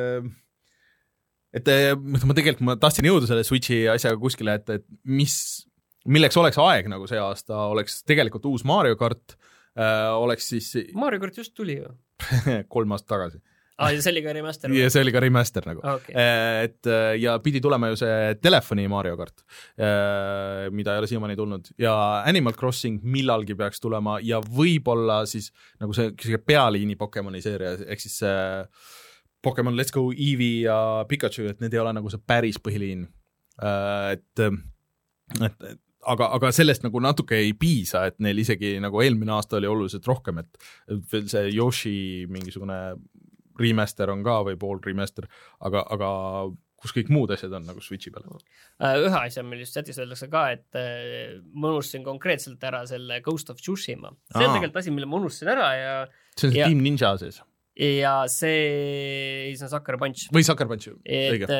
et ma tegelikult ma tahtsin jõuda selle Switchi asjaga kuskile, et, et mis, milleks oleks aeg nagu see aasta, oleks tegelikult uus Mario Kart, äh, oleks siis... Mario Kart just tuli ju. kolm aastat tagasi. Ah, ja see oli ka remaster? Ja see oli ka remaster nagu. Okay. Et, ja pidi tulema ju see telefoni Mario Kart, mida ei ole siiamaani tulnud. Ja Animal Crossing millalgi peaks tulema ja võib-olla siis nagu see, see pealiini Pokemoni seeria, ehk siis see Pokemon Let's Go, Eevee ja Pikachu, et need ei ole nagu see päris põhiliin. Et, et, et aga, aga sellest nagu natuke ei piisa, et neil isegi nagu eelmine aasta oli oluliselt rohkem, et veel see Yoshi mingisugune remaster on ka või pool remaster, aga, aga kus kõik muud asjad on nagu Switchi peal? Ühe asja, meil just chatis öeldakse ka, et ma unustasin konkreetselt ära selle Ghost of Tsushima. See on tegelikult asi, mille ma unustasin ära ja... See on see ja, Team Ninja sees? Ja see, see on Sucker Punch. Või Sucker Punch, õige.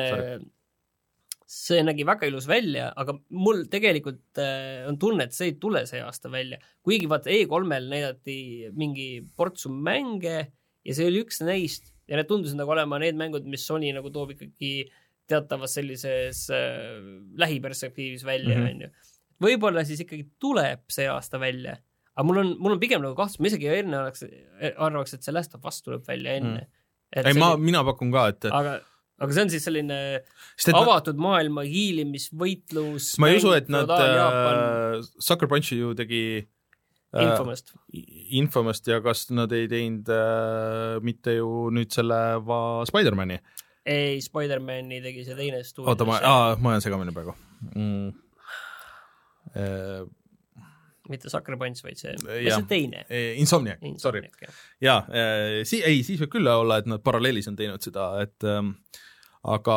See nägi väga ilus välja, aga mul tegelikult on tunne, et see ei tule see aasta välja. Kuigi vaata E kolmel näidati mingi portsu mänge ja see oli üks neist ja need tundusid nagu olema need mängud, mis Sony nagu toob ikkagi teatavas sellises äh, lähiperspektiivis välja mm. on ju. Võib-olla siis ikkagi tuleb see aasta välja, aga mul on, mul on pigem nagu kahtlus, ma isegi enne arvaks, arvaks, et see Last of Us tuleb välja enne. Mm. Ei, ma, mina pakun ka, et aga, aga see on siis selline Sest, avatud ma... maailma hiilimisvõitlus. Ma ei usu, et nad äh, Sucker Punchi ju tegi Infomast. Uh, Infomast ja kas nad ei teinud uh, mitte ju nüüd selle va Spider-Mani? Ei, Spider-Mani tegi see teine stuudio. Oota, ma, aa, ma olen segamini praegu. Mm. Uh, mitte Sucker Punch, vaid see, mis see teine? Insomniac, sorry. Jaa, uh, si- ei, siis võib küll olla, et nad paralleelis on teinud seda, et um, aga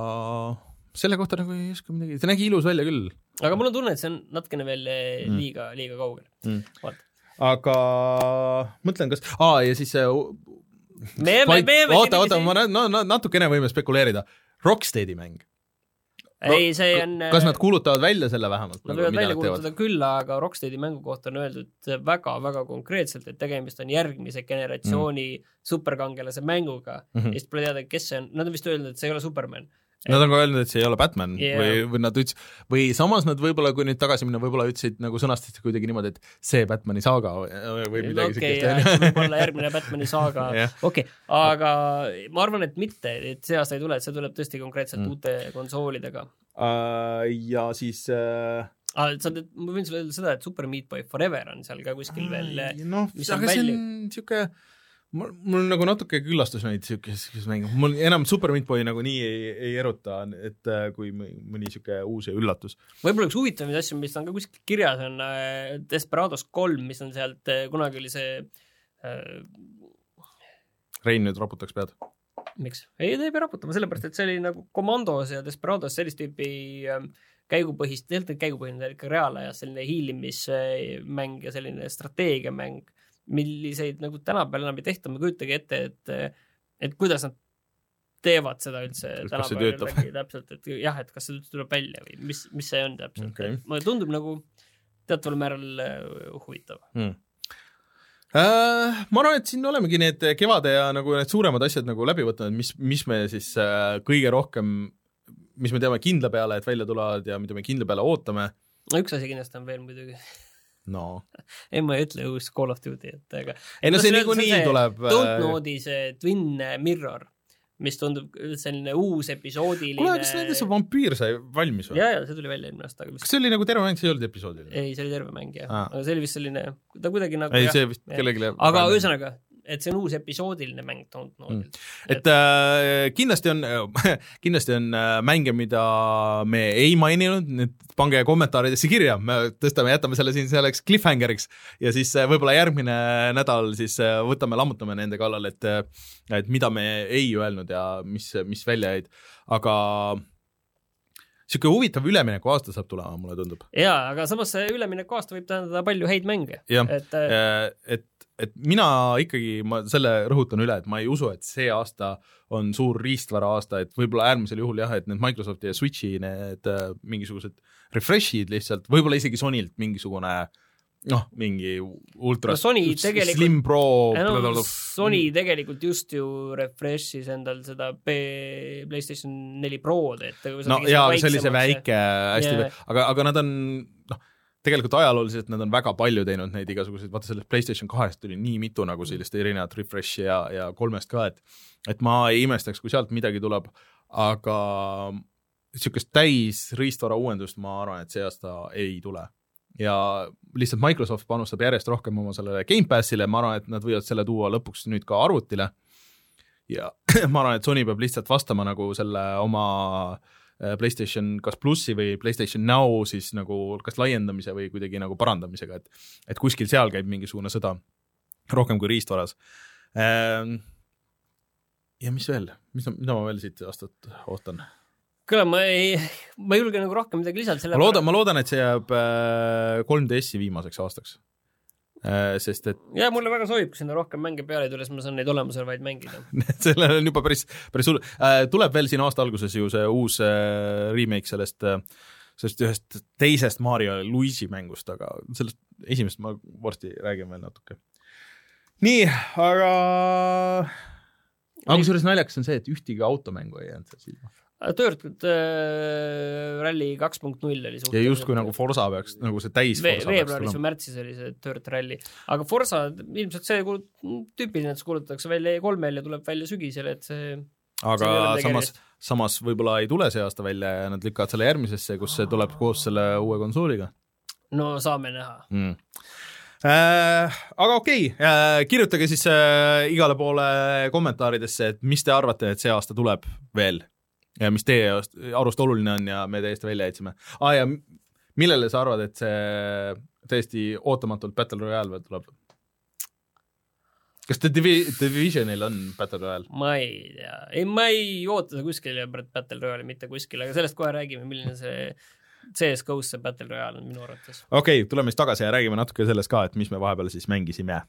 selle kohta nagu ei oska midagi, see nägi ilus välja küll. Aga mul on tunne, et see on natkene veel liiga, liiga kaugel. Mm. Aga mõtlen, kas... Aa, ja siis see... Me, me, me, oota, oota, ma no, no, natukene võime spekuleerida. Rocksteadi mäng. Ei, see on... Kas nad kuulutavad välja selle vähemalt? Nad võivad välja kuulutada küll, aga Rocksteadi mängu kohta on öeldud väga, väga konkreetselt, et tegemist on järgmise generatsiooni mm. superkangelase mänguga. Mm-hmm. Ja siis pole teada, kes see on. Nad on vist öelnud, et see ei ole Superman. Nad on ka öelnud, et see ei ole Batman yeah. või, või nad ütles, või samas nad võib-olla, kui nüüd tagasi minna, võib-olla ütlesid nagu sõnastasid kuidagi niimoodi, et see Batmani saaga või midagi okay, sükest. Okei, võib-olla järgmine Batmani saaga. yeah. Okei, okay. Aga ma arvan, et mitte, et see aasta ei tule, et see tuleb tõesti konkreetselt mm. uute konsoolidega. Uh, ja siis... Uh... Ah, sa, ma võin sulle öelda seda, et Super Meat Boy Forever on seal ka kuskil veel. No, aga see on siuke... Mul, mul nagu natuke küllastus neid siukes mänge. Mul enam Super Meat Boy nagu nii ei, ei eruta, et kui mõni siuke uus ja üllatus. Võib-olla üks huvitavaid asju, mis on ka kuskil kirjas, on äh, Desperados kolm, mis on sealt äh, kunagi oli see... Äh... Rein nüüd raputaks pead. Miks? Ei, ta ei pea raputama, sellepärast, et see oli nagu Commandos ja Desperados sellist tüüpi äh, käigupõhist, tegelikult käigupõhine, ikka reaalajas selline hiilimismäng ja selline strateegiamäng, milliseid nagu tänapäeval enam ei tehta, ma kujutagi ette, et, et kuidas nad teevad seda üldse tänapäeval täpselt, et jah, et kas see üldse tuleb välja või mis, mis see on täpselt. Okay. Mulle tundub nagu teataval määral huvitav. Hmm. Äh, ma arvan, et siin olemegi need kevade ja nagu need suuremad asjad nagu läbi võtnud, mis, mis me siis äh, kõige rohkem, mis me teame kindla peale, et välja tulevad ja mida me kindla peale ootame. No üks asi kindlasti on veel muidugi. No. Ei, ma ei ütle uus Call of Duty, et aga... Ei, no see nii kui nii tuleb... Dontnode'i see Twin Mirror, mis tundub selline uus episoodiline... Kule, kas nende see vampüür sai valmis või? Jaa, jaa, see tuli välja eelmine aasta. Kas see oli nagu terve mäng, see ei olnud episoodiline? Ei, see oli terve mäng, jah. Ah. Aga see oli vist selline... Ta kuidagi nagu... Ei, jah, see vist kellelegi... Aga ühesõnaga, et see on uus episoodiline mäng Dontnodil mm.. et, et äh, kindlasti on kindlasti on mänge, mida me ei maininud, nüüd pange kommentaaridesse kirja, me tõstame, jätame selle siin selleks cliffhangeriks ja siis võib-olla järgmine nädal siis võtame, lammutame nende kallal, et, et mida me ei öelnud ja mis, mis välja jäid, aga siuke huvitav ülemineku aasta saab tulema, mulle tundub. Jaa, aga samas see ülemineku aasta võib tähendada palju häid mänge. Et, et, et mina ikkagi, ma selle rõhutan üle, et ma ei usu, et see aasta on suur riistvara aasta, et võib-olla äärmisel juhul jah, et need Microsofti ja Switchi need mingisugused refreshid lihtsalt, võib-olla isegi Sonylt mingisugune noh, mingi ultra no Sony tegelikult, Slim Pro no, Sony tegelikult just ju refreshis endal seda P- PlayStation neli Prod, et no jaa, see oli see väike hästi yeah. aga, aga nad on noh, tegelikult ajalooliselt nad on väga palju teinud neid igasuguseid, vaata sellest PlayStation kahest tuli nii mitu nagu sellist erinevat refreshi ja, ja kolmest ka, et, et ma ei imestaks, kui sealt midagi tuleb, aga niisugust täis riistvara uuendust ma arvan, et see aasta ei tule. Ja lihtsalt Microsoft panustab järjest rohkem oma sellele Game Passile, ma arvan, et nad võivad selle tuua lõpuks nüüd ka arvutile ja ma arvan, et Sony peab lihtsalt vastama nagu selle oma PlayStation kas plussi või PlayStation Now siis nagu kas laiendamise või kuidagi nagu parandamisega, et, et kuskil seal käib mingisugune sõda rohkem kui riistvaras. Ja mis veel? Mis, mida ma veel siit aastat ootan? Küll ma ei, ma ei julge nagu rohkem midagi lisada selle ma loodan, ma loodan, et see jääb kolm D S-i viimaseks aastaks. Sest et... Ja, mulle väga soovib, kui sinna rohkem mänge peale ei tule, siis ma saan neid olemusel vaid mängida. Sellel on juba päris, päris suur... Tuleb veel siin aasta alguses ju see uus remake sellest, sellest ühest teisest Mario Luigi mängust, aga sellest esimest ma varsti räägin veel natuke. Nii, aga... Aga kusjuures naljakas on see, et ühtegi automängu ei jäänud seal silma. Dirt äh, Rally kaks punkt null oli suht. Ja justkui nagu Forza peaks, nagu see täis Ve Forza veebruaris või märtsis oli see Dirt Rally. Aga Forza, ilmselt see kuulut, tüüpiline, et see kuulutatakse välja E kolmel ja tuleb välja sügisel, et see... Aga see samas, samas võib-olla ei tule see aasta välja ja nad lükkavad selle järgmisesse, kus see tuleb koos selle uue konsooliga. No saame näha. Mm. Äh, aga okei, okay. äh, kirjutage siis äh, igale poole kommentaaridesse, et mis te arvate, et see aasta tuleb veel ja mis teie arust oluline on ja me täiesti välja jätsime. Ah, ja millele sa arvad, et see täiesti ootamatult Battle Royale veel tuleb? Kas The Divi Divisionil on Battle Royale? Ma ei tea. Ei, ma ei oota seda kuskil ja Battle Royale mitte kuskil, aga sellest kohe räägime, milline see C S G O-s see Battle Royale on minu arvates. Okei, okay, tuleme siis tagasi ja räägime natuke sellest ka, et mis me vahepeal siis mängisime.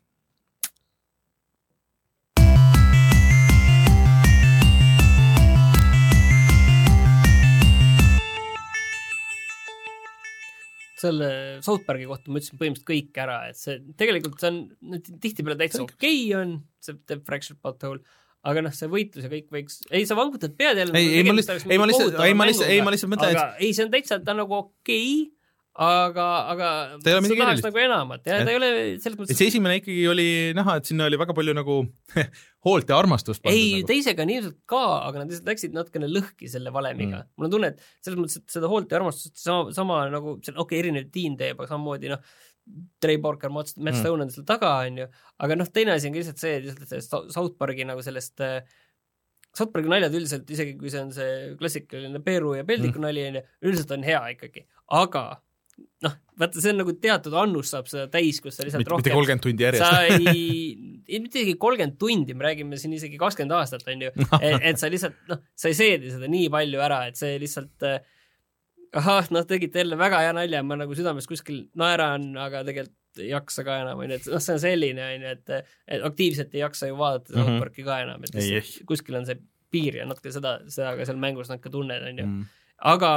selle South Parki kohta ma ütlesin põhimõtteliselt kõik ära, et see tegelikult see on tihti peale täitsa okei okay on, see teeb Fractured Butthole, aga noh, see võitlus ja kõik võiks, ei sa vangutad pead jälle ei, ei, ma lihtsalt, ei, ma lihtsalt, ei, ma lihtsalt, ei, ma lihtsalt mõtlen, aga et... ei, see on täitsa, ta on nagu okei okay, aga, aga ta sa tahaks nagu enamat ja ta ei ole selles mõttes... see esimene ikkagi oli näha, et sinna oli väga palju nagu hoolt ja armastust ei, nagu. Teisega on ilmselt ka, aga nad lihtsalt läksid natukene lõhki selle valemiga mm. mul on tunne, et selles mõttes, et seda hoolt ja armastust sama, sama nagu, okei, okay, erinev tiim teeb, aga samamoodi noh, Trey Parker, Matt Stone mm. on selle taga, on ju, aga noh, teine asi on lihtsalt see, et South Parki nagu sellest South Parki naljad üldiselt, isegi kui see on see klassikaline Peeru ja Peldiku mm. nali, on ju, üldiselt on hea ikkagi, aga noh, vaata, see on nagu teatud annus saab seda täis, kus sa lihtsalt mitte, rohkem... mitte kolmkümmend tundi järjest. Sa ei, mitte isegi kolmkümmend tundi, me räägime siin isegi kakskümmend aastat, on ju, et, et sa lihtsalt, noh, sa ei seedi seda nii palju ära, et see lihtsalt ahah, noh, tegite jälle väga hea nalja, ma nagu südames kuskil naeran, aga tegelikult ei jaksa ka enam, on ju, et noh, see on selline, on ju, et, et aktiivselt ei jaksa ju vaadata South mm-hmm. Parki ka enam, et ei, kuskil on see piir ja natuke seda, seda ka seal mängus nad ka tunned, on ju. Mm. Aga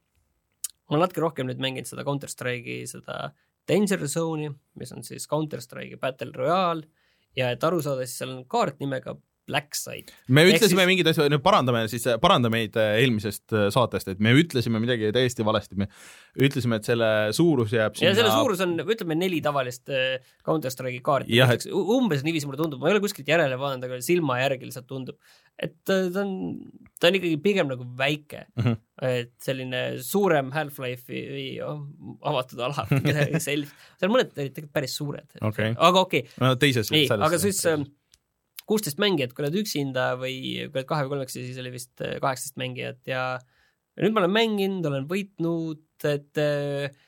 ma olen natuke rohkem nüüd mänginud seda Counter-Strike'i, seda Danger Zone'i, mis on siis Counter-Strike'i Battle Royale ja et aru saada, siis seal on kaart nimega Blackside. Me ütlesime siis... mingid asju, nüüd parandame siis, parandame meid eelmisest saatest, et me ütlesime midagi täiesti valesti, me ütlesime, et selle suurus jääb sinna... Ja selle suurus on, ütleme, neli tavalist Counter-Strike'i kaarti. Jah, et... Umbes niiviisi mulle tundub, ma ei ole kuskilt järele vaadanud, aga silma järgi lihtsalt tundub, et ta on, ta on ikkagi pigem nagu väike, uh-huh. et selline suurem Half-Life'i või oh, avatud ala, midagi sellist. Seal mõned olid tegelikult päris suured. Okay. Aga okei. Okay. No, teises ei, aga siis... kuusteist mängijat, kui oled üksinda või kui oled kahe või kolmekesi, siis oli vist kaheksateist mängijat ja nüüd ma olen mänginud, olen võitnud, et äh,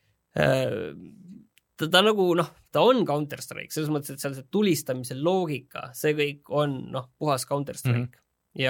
ta, ta nagu, noh, ta on Counter-Strike, selles mõttes, et seal see tulistamise loogika, see kõik on, noh, puhas Counter-Strike. Mm-hmm.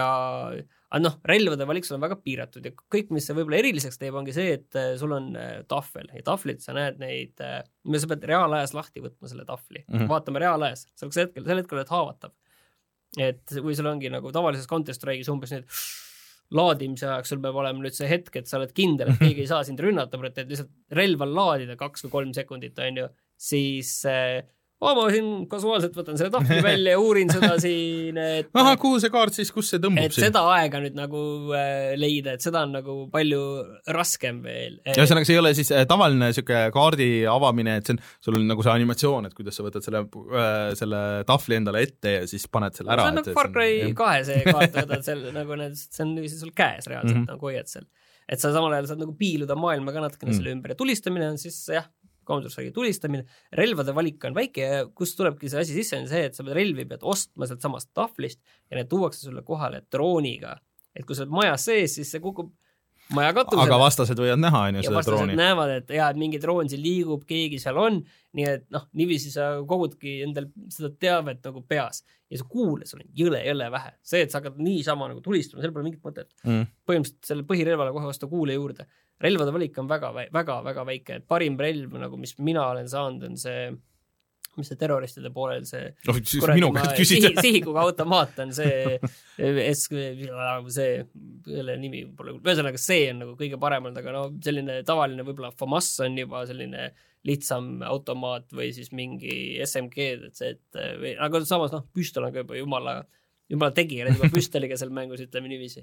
Ja noh, relvade valik sul on väga piiratud ja kõik, mis see võib-olla eriliseks teeb, ongi see, et sul on tahvel ja tahvlit sa näed neid, mida sa pead reaalajas lahti võtma selle tahvli. Mm-hmm. Vaatame reaalajas, selleks hetkel, sel hetkel oled haavatav. Et kui sul ongi nagu tavalises Counter-Strike'is umbes nüüd laadimise ajaks, sul peab olema nüüd see hetk, et sa oled kindel, et keegi ei saa sind rünnata, et lihtsalt relval laadida kaks või kolm sekundit, on ju, siis oh, ma siin kasuaalselt võtan selle tahvli välja ja uurin seda siin, et aha, kuhu see kaart siis, kus see tõmbub et siin? Seda aega nüüd nagu äh, leida, et seda on nagu palju raskem veel. Ja ühesõnaga, see ei ole siis äh, tavaline siuke kaardi avamine, et see on, sul on nagu see animatsioon, et kuidas sa võtad selle, äh, selle tahvli endale ette ja siis paned selle ära. See on nagu Far Cry kahe see kaart, võtad selle, nagu need, see on sul käes reaalselt, mm-hmm. nagu hoiad seal. Et sa samal ajal saad nagu piiluda maailma ka natukene mm. selle ümber ja tulistamine on siis, jah, Counter-Strike'i tulistamine, relvade valik on väike ja kust tulebki see asi sisse, on see, et sa pead relvi pead ostma sealt samast tahvlist ja need tuuakse sulle kohale drooniga. Et kui sa oled majas sees, siis see kukub maja katusele. Aga vastased võivad näha, on ju, seda drooni. Ja vastased näevad, et jah, et mingi droon siin liigub, keegi seal on, nii et noh, niiviisi sa kogudki endal seda teavet nagu peas ja sa kuule, sul on jõle, jõle vähe. See, et sa hakkad nii sama nagu tulistama, seal pole mingit mõtet. Mm. Põhimõtteliselt selle põhirelvale kohe vastu kuule juurde. Relvade valik on väga, väga, väga väike, et parim relv, nagu mis mina olen saanud, on see, mis see terroristide poolel, see oh, minu käest küsida. Sihi, sihikuga automaat on see, es, see, selle nimi pole, ühesõnaga see on nagu kõige parem olnud, aga no selline tavaline võib-olla FAMAS on juba selline lihtsam automaat või siis mingi S M G, et see, et, või, aga samas noh, püstol on ka juba jumala, jumala tegi, ja juba püstoliga seal mängus, ütleme niiviisi.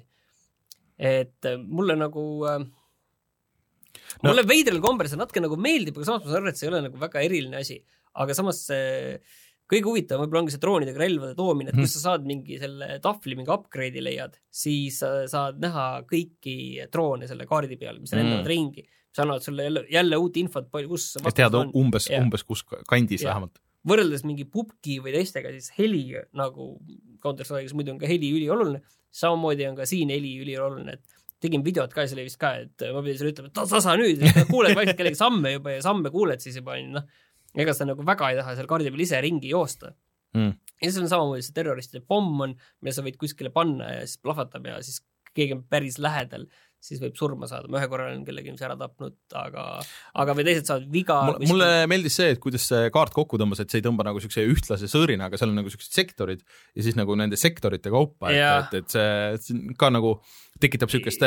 Et mulle nagu No. Mulle veidral kombel see natuke nagu meeldib, aga samas ma arvan, et see ei ole nagu väga eriline asi. Aga samas see, kõige huvitav võib-olla ongi see droonidega relvade toomine, et kui sa saad mingi selle tahvli, mingi upgrade'i leiad, siis sa saad näha kõiki droone selle kaardi peal, mis lendavad mm. ringi. Mis annavad sulle jälle, jälle uut infot, kus et tead umbes, umbes kus kandis ja. Vähemalt. Võrreldes mingi pubki või teistega, siis heli nagu Counter-Strike'is muidu on ka heli ülioluline, samamoodi on ka siin heli ülioluline, et tegin videot ka, see oli vist ka, et ma pidin sulle ütlema, et tasa nüüd, kuuled vaikselt kellegi samme juba ja samme kuuled siis juba, noh, ega sa nagu väga ei taha seal kaardi peal ise ringi joosta. Mm. Ja see on samamoodi see terroristide pomm on, mille sa võid kuskile panna ja siis plahvatab ja siis keegi on päris lähedal, siis võib surma saada. Ma ühe korra olen kellegi ära tapnud, aga, aga või teised saavad viga. Mulle, mulle meeldis see, et kuidas see kaart kokku tõmbas, et see ei tõmba nagu siukse ühtlase sõõrina, aga seal on nagu siuksed sektorid ja siis nagu nende sektorite kaupa, et, et, et see, see ka nagu tekitab siukest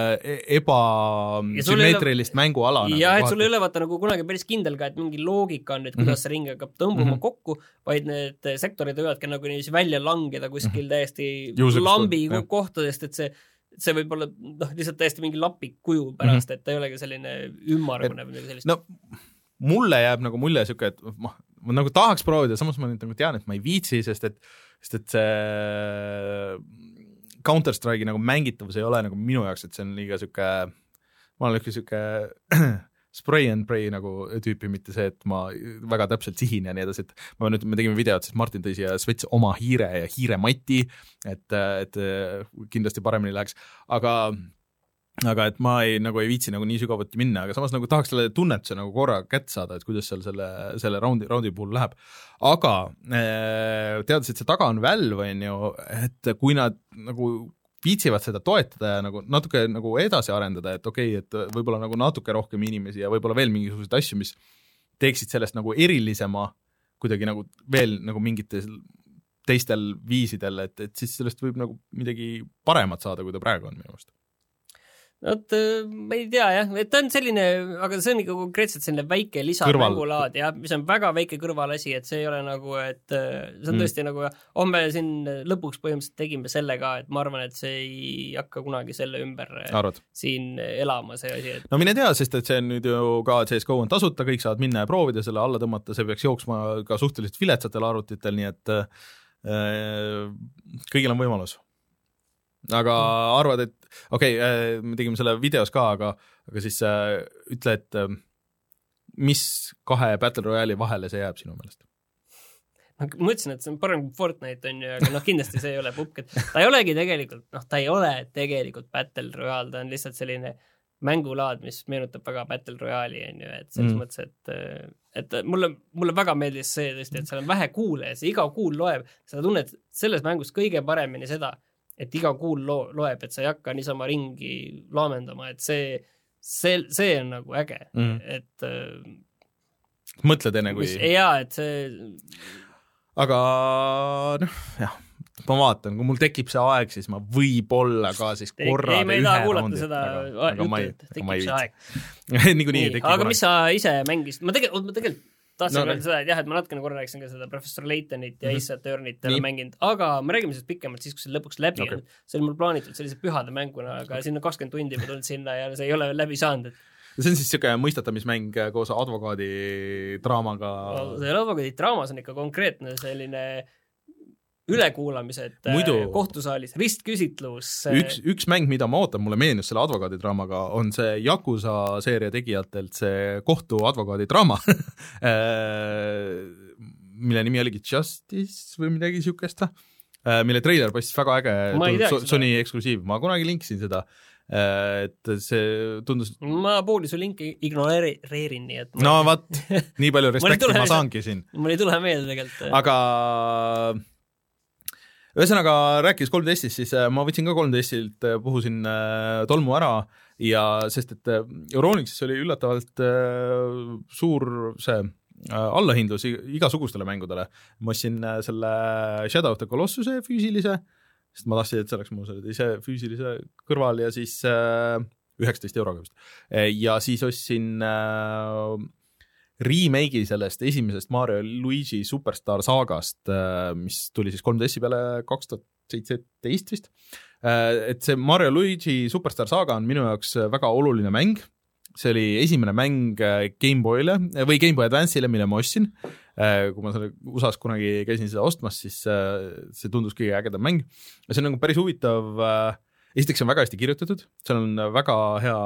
ebasümmeetrilist mänguala. Ja nagu et sul ei ole vaata nagu kunagi päris kindel ka, et mingi loogika on, et kuidas mm-hmm. see ring hakkab tõmbuma mm-hmm. kokku, vaid need sektorid võivadki nagu niiviisi välja langeda kuskil mm-hmm. täiesti Juuseks lambi või, kohtadest, et see see võib olla noh, lihtsalt täiesti mingi lapik kuju pärast, mm-hmm. et ta ei olegi selline ümmargune või sellist. No, mulle jääb nagu mulje siuke, et ma, ma nagu tahaks proovida, samas ma nüüd nagu tean, et ma ei viitsi, sest et, sest et see Counter-Strike'i nagu mängitavus ei ole nagu minu jaoks, et see on liiga siuke, ma olen ikka siuke spray and pray nagu tüüpi, mitte see, et ma väga täpselt sihin ja nii edasi, et ma nüüd, me tegime videot, siis Martin tõi siia svets oma hiire ja hiire mati, et, et kindlasti paremini läheks, aga aga et ma ei, nagu ei viitsi nagu nii sügavuti minna, aga samas nagu tahaks selle tunnetuse nagu korra kätt saada, et kuidas seal selle, selle raundi, raundi puhul läheb. Aga teades, et see taga on Valve, on ju, et kui nad nagu viitsivad seda toetada ja nagu natuke nagu edasi arendada, et okei, okay, et võib-olla nagu natuke rohkem inimesi ja võib-olla veel mingisuguseid asju, mis teeksid sellest nagu erilisema kuidagi nagu veel nagu mingites teistel viisidel, et, et siis sellest võib nagu midagi paremat saada, kui ta praegu on minu meelest. No, et ma ei tea, jah, et ta on selline, aga see on ikka konkreetselt selline väike lisamängulaad, jah, mis on väga väike kõrvalasi, et see ei ole nagu, et see on tõesti mm. nagu, homme siin lõpuks põhimõtteliselt tegime selle ka, et ma arvan, et see ei hakka kunagi selle ümber Arvad. Siin elama see asi. Et... No mine tea, sest et see on nüüd ju ka C S G O on tasuta, kõik saavad minna ja proovida selle alla tõmmata, see peaks jooksma ka suhteliselt viletsatel arvutitel, nii et äh, kõigil on võimalus. Aga arvad, et okei, okay, me tegime selle videos ka, aga, aga siis äh, ütle, et äh, mis kahe Battle Royale'i vahele see jääb sinu meelest? ma ütlesin, et see on parem kui Fortnite on ju, aga noh, kindlasti see ei ole pupk, et ta ei olegi tegelikult, noh, ta ei ole tegelikult Battle Royale, ta on lihtsalt selline mängulaad, mis meenutab väga Battle Royale'i on ju, et selles mm. mõttes, et, et mulle, mulle väga meeldis see tõesti, et seal on vähe kuule ja see iga kuul loeb, sa tunned selles mängus kõige paremini seda, et iga kuul lo- loeb, et sa ei hakka niisama ringi laamendama, et see, see, see on nagu äge, mm. et mõtled enne kui... Jaa, et see... Aga noh, jah, ma vaatan, kui mul tekib see aeg, siis ma võib-olla ka siis korra ei, me ei taha kuulata seda juttu, et tekib see aeg. Niikuinii tekib aga mis sa ise mängist? Ma tegelikult, ma tegelikult tahtsin no, öelda seda, et jah, et ma natukene korra rääksin ka seda Professor Laytonit ja mm-hmm. Ace Attorney't ei ole mänginud, aga me räägime sellest pikemalt siis, kui see lõpuks läbi okay. on. See on mul plaanitud sellise pühade mänguna, aga siin on kakskümmend tundi ma tulnud sinna ja see ei ole veel läbi saanud. Et... see on siis niisugune mõistatamismäng koos advokaadi draamaga? No, see advokaadi draamas on ikka konkreetne selline ülekuulamised Muidu, kohtusaalis, ristküsitlus. Üks, üks mäng, mida ma ootan, mulle meenus selle advokaadidraamaga, on see Yakuza seeria tegijatelt see kohtu advokaadidraama, mille nimi oligi Justice või midagi niisugust, mille treiler paistis väga äge, Sony eksklusiiv, ma kunagi linkisin seda, et see tundus... Ma pooli su linki ignoreerin, nii et... No vat, nii palju respekti ma saangi siin. Mul ei tule meelde tegelikult. Aga... Ühesõnaga, rääkis kolm D-st, siis ma võtsin ka kolm D-st, puhusin tolmu ära ja sest, et Euronixis oli üllatavalt suur see allahindlus igasugustele mängudele. Ma ostsin selle Shadow of the Colossuse füüsilise, sest ma tahtsin, et see oleks mul selle ise füüsilise kõrval ja siis üheksateist euroga vist. Ja siis ostsin remake'i sellest esimesest Mario Luigi Superstar saagast, mis tuli siis kolm D-si peale kaks tuhat seitseteist vist. Et see Mario Luigi Superstar saaga on minu jaoks väga oluline mäng. See oli esimene mäng Game Boyle või Game Boy Advance'ile, mille ma ostsin. Kui ma selle U S A-s kunagi käisin seda ostmas, siis see tundus kõige ägedam mäng. See on nagu päris huvitav. Esiteks on väga hästi kirjutatud. Seal on väga hea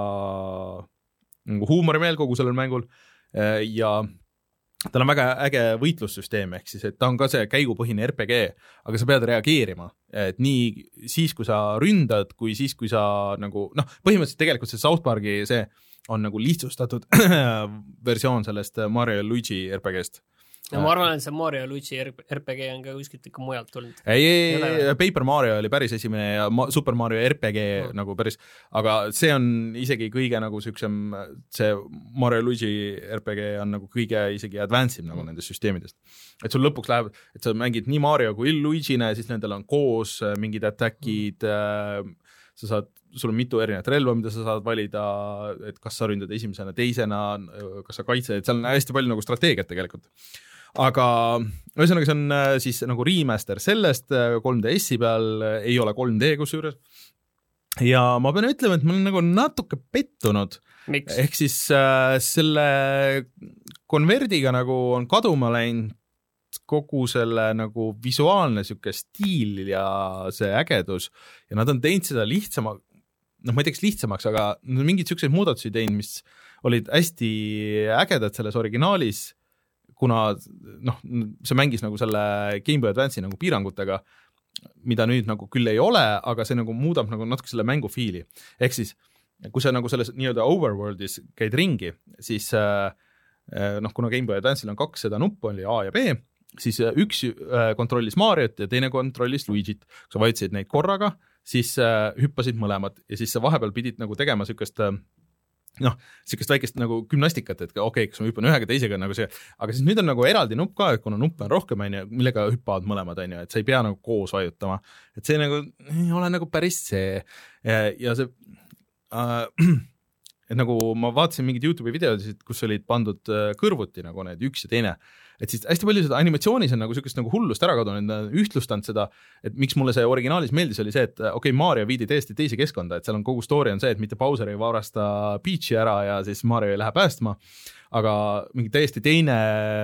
nagu huumorimeel kogu sellel mängul. Ja tal on väga äge võitlussüsteem, ehk siis, et ta on ka see käigupõhine R P G, aga sa pead reageerima, et nii siis, kui sa ründad, kui siis, kui sa nagu, noh, põhimõtteliselt tegelikult see South Parki see on nagu lihtsustatud versioon sellest Mario Luigi R P G-st. No ma arvan, et see Mario Luigi R P G on ka kuskilt ikka mujalt tulnud. Ei, ei, ei, Paper Mario oli päris esimene ja Super Mario R P G mm. nagu päris, aga see on isegi kõige nagu süksem, see Mario Luigi R P G on nagu kõige isegi advanced nagu mm. nendest süsteemidest. Et sul lõpuks läheb, et sa mängid nii Mario kui Luigine, siis nendel on koos mingid attackid, mm. sa saad, sul on mitu erinevat relva, mida sa saad valida, et kas sa ründad esimesena, teisena, kas sa kaitsed, et seal on hästi palju nagu strateegiat tegelikult. Aga ühesõnaga see on siis nagu remaster sellest kolm D-si peal, ei ole kolm D kusjuures. Ja ma pean ütlema, et ma olen nagu natuke pettunud. Miks? Ehk siis äh, selle konverdiga nagu on kaduma läinud kogu selle nagu visuaalne siuke stiil ja see ägedus ja nad on teinud seda lihtsama, noh ma ei teeks lihtsamaks, aga mingid siukseid muudatusi teinud, mis olid hästi ägedad selles originaalis, kuna noh, see mängis nagu selle Game Boy Advance'i nagu piirangutega, mida nüüd nagu küll ei ole, aga see nagu muudab nagu natuke selle mängu fiili. Ehk siis, kui sa nagu selles nii-öelda overworldis käid ringi, siis noh, kuna Game Boy Advance'il on kaks seda nuppu, oli A ja B, siis üks kontrollis Mariot ja teine kontrollis Luigit. Kui sa vajutasid neid korraga, siis hüppasid mõlemad ja siis sa vahepeal pidid nagu tegema sükest noh, siukest väikest nagu gümnastikat, et okei, okay, kas ma hüppan ühega teisega nagu see, aga siis nüüd on nagu eraldi nupp ka, et kuna nuppe on rohkem, millega hüppavad mõlemad, et sa ei pea nagu koos vajutama, et see nagu ei ole nagu päris see ja, ja see äh, et nagu ma vaatasin mingid YouTube'i videosid, kus olid pandud kõrvuti nagu need üks ja teine, et siis hästi palju seda animatsioonis on nagu sükest nagu hullust ära kadunud, ühtlustanud seda, et miks mulle see originaalis meeldis, oli see, et okei, okay, Mario viidi täiesti teise keskkonda, et seal on kogu story on see, et mitte Bowser ei varasta Peachi ära ja siis Mario ei lähe päästma, aga mingi täiesti teine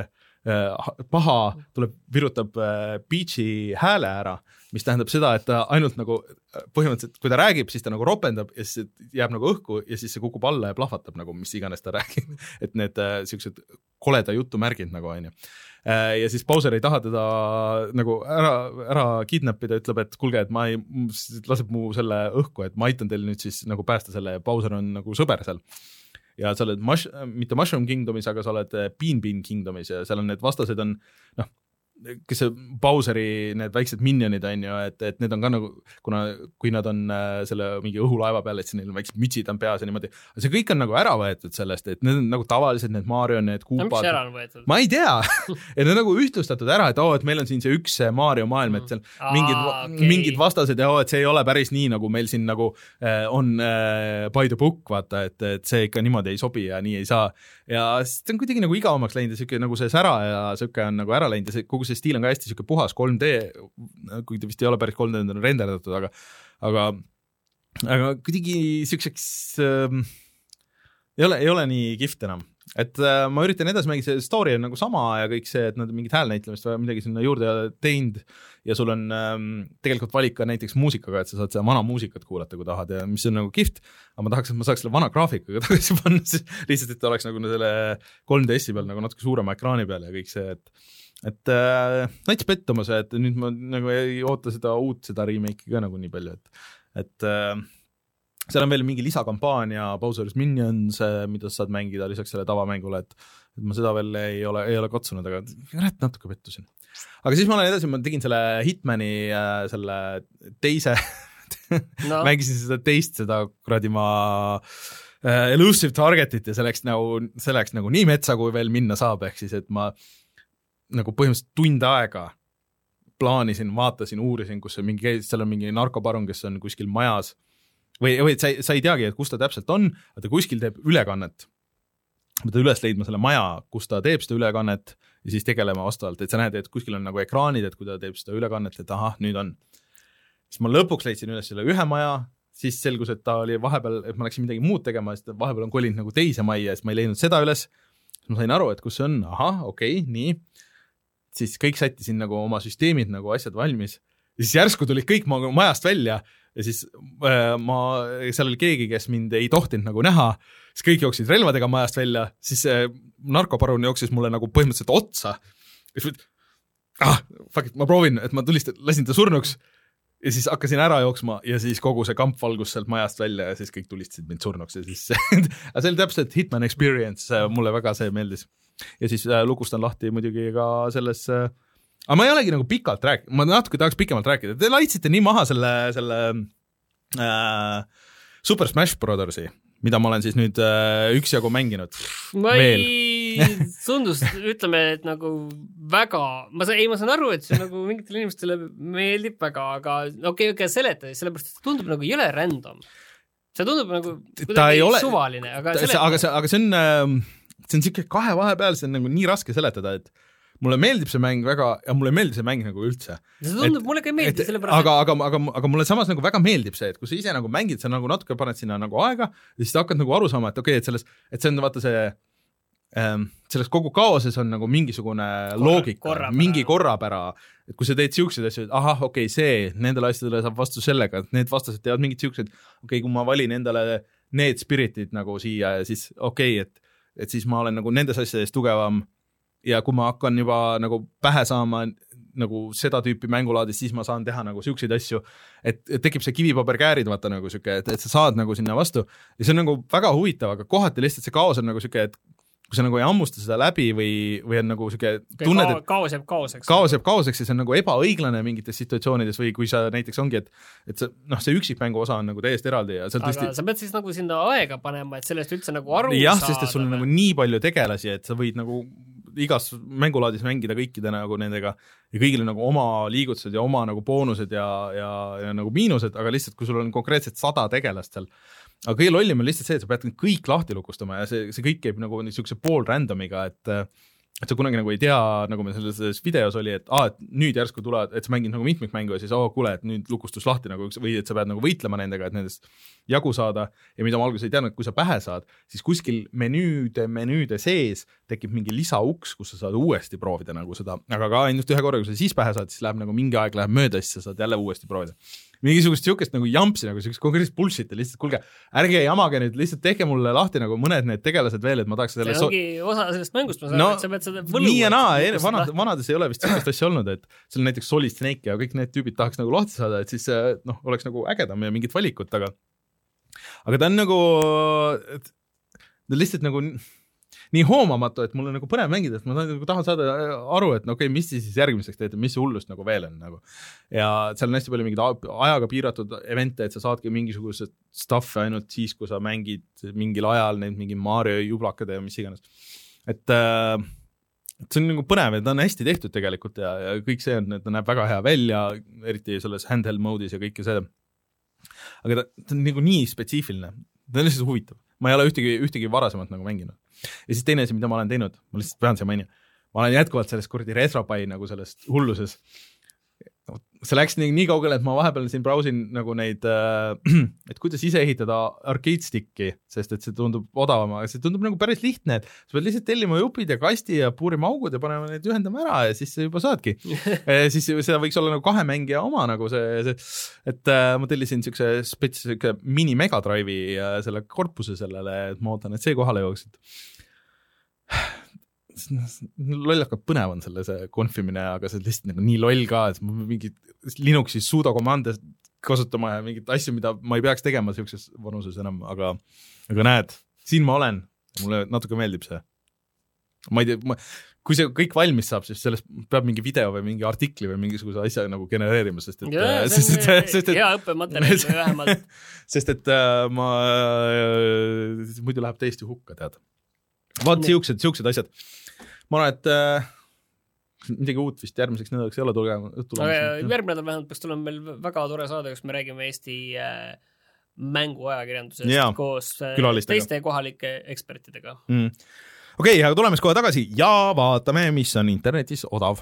äh, paha tuleb, virutab äh, Peachi hääle ära, mis tähendab seda, et ta ainult nagu põhimõtteliselt, kui ta räägib, siis ta nagu ropendab ja siis jääb nagu õhku ja siis see kukub alla ja plahvatab nagu, mis iganes ta räägib. Et need äh, siuksed koleda jutumärgid nagu on ju. ja siis Bowser ei taha teda nagu ära, ära kidnappida, ütleb, et kuulge, et ma ei, laseb mu selle õhku, et ma aitan teil nüüd siis nagu päästa selle, Bowser on nagu sõber seal. Ja sa oled mush, mitte Mushroom Kingdomis, aga sa oled Bean Bean Kingdomis ja seal on need vastased on, noh, kes see Bowseri need väiksed minionid on ju, et, et need on ka nagu, kuna, kui nad on äh, selle mingi õhulaeva peal, et siis neil on väiksed mütsid on peas ja niimoodi, see kõik on nagu ära võetud sellest, et need on nagu tavalised need Mario, need kuupad. Mis ära on võetud? Ma ei tea, et need on nagu ühtlustatud ära, et oo, et meil on siin see üks Mario maailm, et seal mm. mingid, Aa, okay. mingid vastased ja oo, et see ei ole päris nii, nagu meil siin nagu äh, on äh, by the book, vaata, et, et see ikka niimoodi ei sobi ja nii ei saa. Ja see on kuidagi nagu igavamaks läinud ja siuke nagu see sära ja siuke on nagu ära läinud ja see, kogu see stiil on ka hästi siuke puhas kolm D, kui ta vist ei ole päris kolm D on renderdatud, aga aga, aga kuidagi siukseks äh, ei ole, ei ole nii kihvt enam. Et äh, ma üritan edasi mängida, see story on nagu sama ja kõik see, et nad mingit häälnäitlemist või midagi sinna juurde teinud ja sul on ähm, tegelikult valik ka näiteks muusikaga, et sa saad seda vana muusikat kuulata, kui tahad ja mis on nagu kihvt, aga ma tahaks, et ma saaks selle vana graafikaga tagasi panna, lihtsalt, et ta oleks nagu selle kolm D S-i peal nagu natuke suurema ekraani peal ja kõik see, et et äh, nats pettumus, et nüüd ma nagu ei oota seda uut, seda remake'i ka nagu nii palju, et, et äh, seal on veel mingi lisakampaania Bowser's Minions, mida saad mängida lisaks selle tavamängule, et, et ma seda veel ei ole, ei ole katsunud, aga rätt natuke pettusin. Aga siis ma olen edasi, ma tegin selle Hitmani äh, selle teise no. mängisin seda teist, seda kuradi ma äh, elusive targetit ja selleks nagu, selleks nagu nii metsa, kui veel minna saab, ehk siis, et ma nagu põhimõtteliselt tund aega plaanisin, vaatasin, uurisin, kus see mingi, seal on mingi narkoparun, kes on kuskil majas või, või sa, sa ei teagi, et kus ta täpselt on, aga ta kuskil teeb ülekannet. Ma ta üles leidma selle maja, kus ta teeb seda ülekannet ja siis tegelema vastavalt, et sa näed, et kuskil on nagu ekraanid, et kui ta teeb seda ülekannet, et ahah, nüüd on. Siis ma lõpuks leidsin üles selle ühe maja, siis selgus, et ta oli vahepeal, et ma läksin midagi muud tegema, sest vahepeal on kolinud nagu teise majja, siis ma ei leidnud seda üles. Siis ma sain aru, et kus see on, ahah, okei, okay, nii. Siis kõik sättisin nagu oma süsteemid nagu asjad valmis ja siis järsku tulid kõik majast välja ja siis äh, ma, seal oli keegi, kes mind ei tohtinud nagu näha, siis kõik jooksid relvadega majast välja, siis äh, narkoparun jooksis mulle nagu põhimõtteliselt otsa ja siis ah, fuck it, ma proovin, et ma tulist, lasin ta surnuks ja siis hakkasin ära jooksma ja siis kogu see kamp valgus sealt majast välja ja siis kõik tulistasid mind surnuks ja siis aga see oli täpselt Hitman Experience, mulle väga see meeldis. Ja siis äh, lukustan lahti muidugi ka selles äh, aga ma ei olegi nagu pikalt rääkida, ma natuke tahaks pikemalt rääkida, te laitsite nii maha selle, selle äh, Super Smash Brothersi, mida ma olen siis nüüd äh, üksjagu mänginud. Ma veel. ei tundus, ütleme, et nagu väga, ma saan, ei, ma saan aru, et see nagu mingitele inimestele meeldib väga, aga okei, okay, okei, okay, seleta, sellepärast et tundub nagu jõle random. See tundub nagu kuidagi ole, suvaline, aga ta, see, aga, see, aga see on äh, see on siuke kahe vahepeal, see on nagu nii raske seletada, et mulle meeldib see mäng väga ja mulle meeldib see mäng nagu üldse. See tundub, et, mulle ka ei meeldi, sellepärast aga, aga, aga, aga mulle samas nagu väga meeldib see, et kui sa ise nagu mängid, sa nagu natuke paned sinna nagu aega ja siis sa hakkad nagu aru saama, et okei, okay, et selles, et see on vaata see ähm, selles kogu kaoses on nagu mingisugune korra, loogika, korra mingi korrapära, et kui sa teed siukseid asju, et ahah, okei, okay, see, nendele asjadele saab vastu sellega, et need vastased teevad mingid siuksed, okei okay,, kui ma valin endale need spiritid nagu siia ja siis okei okay,, et et siis ma olen nagu nendes asjades tugevam ja kui ma hakkan juba nagu pähe saama nagu seda tüüpi mängulaadist, siis ma saan teha nagu siukseid asju, et, et tekib see kivipaberkäärid, vaata nagu siuke, et, et sa saad nagu sinna vastu ja see on nagu väga huvitav, aga kohati lihtsalt see kaos on nagu siuke, et kui sa nagu ei ammusta seda läbi või, või on nagu siuke tunned, et kaos jääb kaoseks. Kaos jääb kaoseks ja see on nagu ebaõiglane mingites situatsioonides või kui sa näiteks ongi, et, et see, noh, see üksikmängu osa on nagu täiesti eraldi ja seal aga tõesti... sa pead siis nagu sinna aega panema, et sellest üldse nagu aru jah, saada. Sest et sul on nagu nii palju tegelasi, et sa võid nagu igas mängulaadis mängida kõikide nagu nendega ja kõigile nagu oma liigutused ja oma nagu boonused ja, ja, ja nagu miinused, aga lihtsalt kui sul on konkreetselt sada tegelast seal, aga kõige lollim on lihtsalt see, et sa pead kõik lahti lukustama ja see, see kõik käib nagu niisuguse pool randomiga, et, et sa kunagi nagu ei tea, nagu me selles, selles videos oli, et, ah, et nüüd järsku tulevad, et sa mängid nagu mitmikmängu ja siis, oh, kuule, et nüüd lukustus lahti nagu, või et sa pead nagu võitlema nendega, et nendest jagu saada ja mida ma alguses ei teadnud, kui sa pähe saad, siis kuskil menüüde, menüüde sees tekib mingi lisauks, kus sa saad uuesti proovida nagu seda, aga ka ainult ühe korra, kui sa siis pähe saad, siis läheb nagu mingi aeg läheb mööda, siis sa saad jälle uuesti proovida. mingisugust siukest nagu jampsi, nagu siukest konkreetset bullshit ja lihtsalt, kuulge, ärge jamage nüüd, lihtsalt tehke mulle lahti nagu mõned need tegelased veel, et ma tahaks selle see ongi so osa sellest mängust, ma saan no, et sa pead seda võlu. Nii ja naa, vanad, vanades ei ole vist siukest asja olnud, et seal näiteks Solid Snake ja kõik need tüübid tahaks nagu lahti saada, et siis noh, oleks nagu ägedam ja mingit valikut, aga aga ta on nagu ta lihtsalt nagu nii hoomamatu, et mul on nagu põnev mängida, et ma nagu tahan saada aru, et no okei, okay, mis siis järgmiseks teed, mis see hullust nagu veel on nagu. Ja seal on hästi palju mingid ajaga piiratud evente, et sa saadki mingisugused stuff'e ainult siis, kui sa mängid mingil ajal neid mingi Mario jublakad ja mis iganes. Et äh, see on nagu põnev, et ta on hästi tehtud tegelikult ja, ja kõik see on, et ta näeb väga hea välja, eriti selles handheld mode'is ja kõike see. Aga ta, ta on nagu nii spetsiifiline, ta on lihtsalt huvitav. Ma ei ole ühtegi, ühtegi varasemalt nagu mänginud. Ja siis teine asi, mida ma olen teinud, ma lihtsalt pean see mainima, ma olen jätkuvalt sellest kurdi RetroPie nagu sellest hulluses. See läks nii, nii kaugele, et ma vahepeal siin brausin nagu neid, et kuidas ise ehitada arcade stick'i, sest et see tundub odavama, see tundub nagu päris lihtne, et sa pead lihtsalt tellima jupid ja kasti ja puurima augud ja panema neid ühendama ära ja siis juba saadki. Siis seda võiks olla nagu kahe mängija oma nagu see, see et äh, ma tellisin siukse spets, siuke mini Mega Drive'i ja selle korpuse sellele, et ma ootan, et see kohale jooks, et lollakalt põnev on selle see konfimine, aga see on lihtsalt nagu nii loll ka, et ma mingid Linuxi sudokomande kasutama ja mingit asju, mida ma ei peaks tegema siukses vanuses enam, aga, aga näed, siin ma olen, mulle natuke meeldib see. Ma ei tea, ma, kui see kõik valmis saab, siis sellest peab mingi video või mingi artikli või mingisuguse asja nagu genereerima, sest et ja, sest, et, et, sest, et hea õppematerjal või vähemalt sest et äh, ma äh, muidu läheb täiesti hukka, tead. Vaat siuksed, siuksed asjad. Ma arvan, et äh, midagi uut vist järgmiseks nädalaks ei ole tulema. Aga järgmine nädal vähemalt peaks tulema meil väga tore saade, kus me räägime Eesti äh, mänguajakirjandusest ja, koos äh, teiste kohalike ekspertidega. Mm. Okei, okay, aga tuleme kohe tagasi ja vaatame, mis on internetis odav.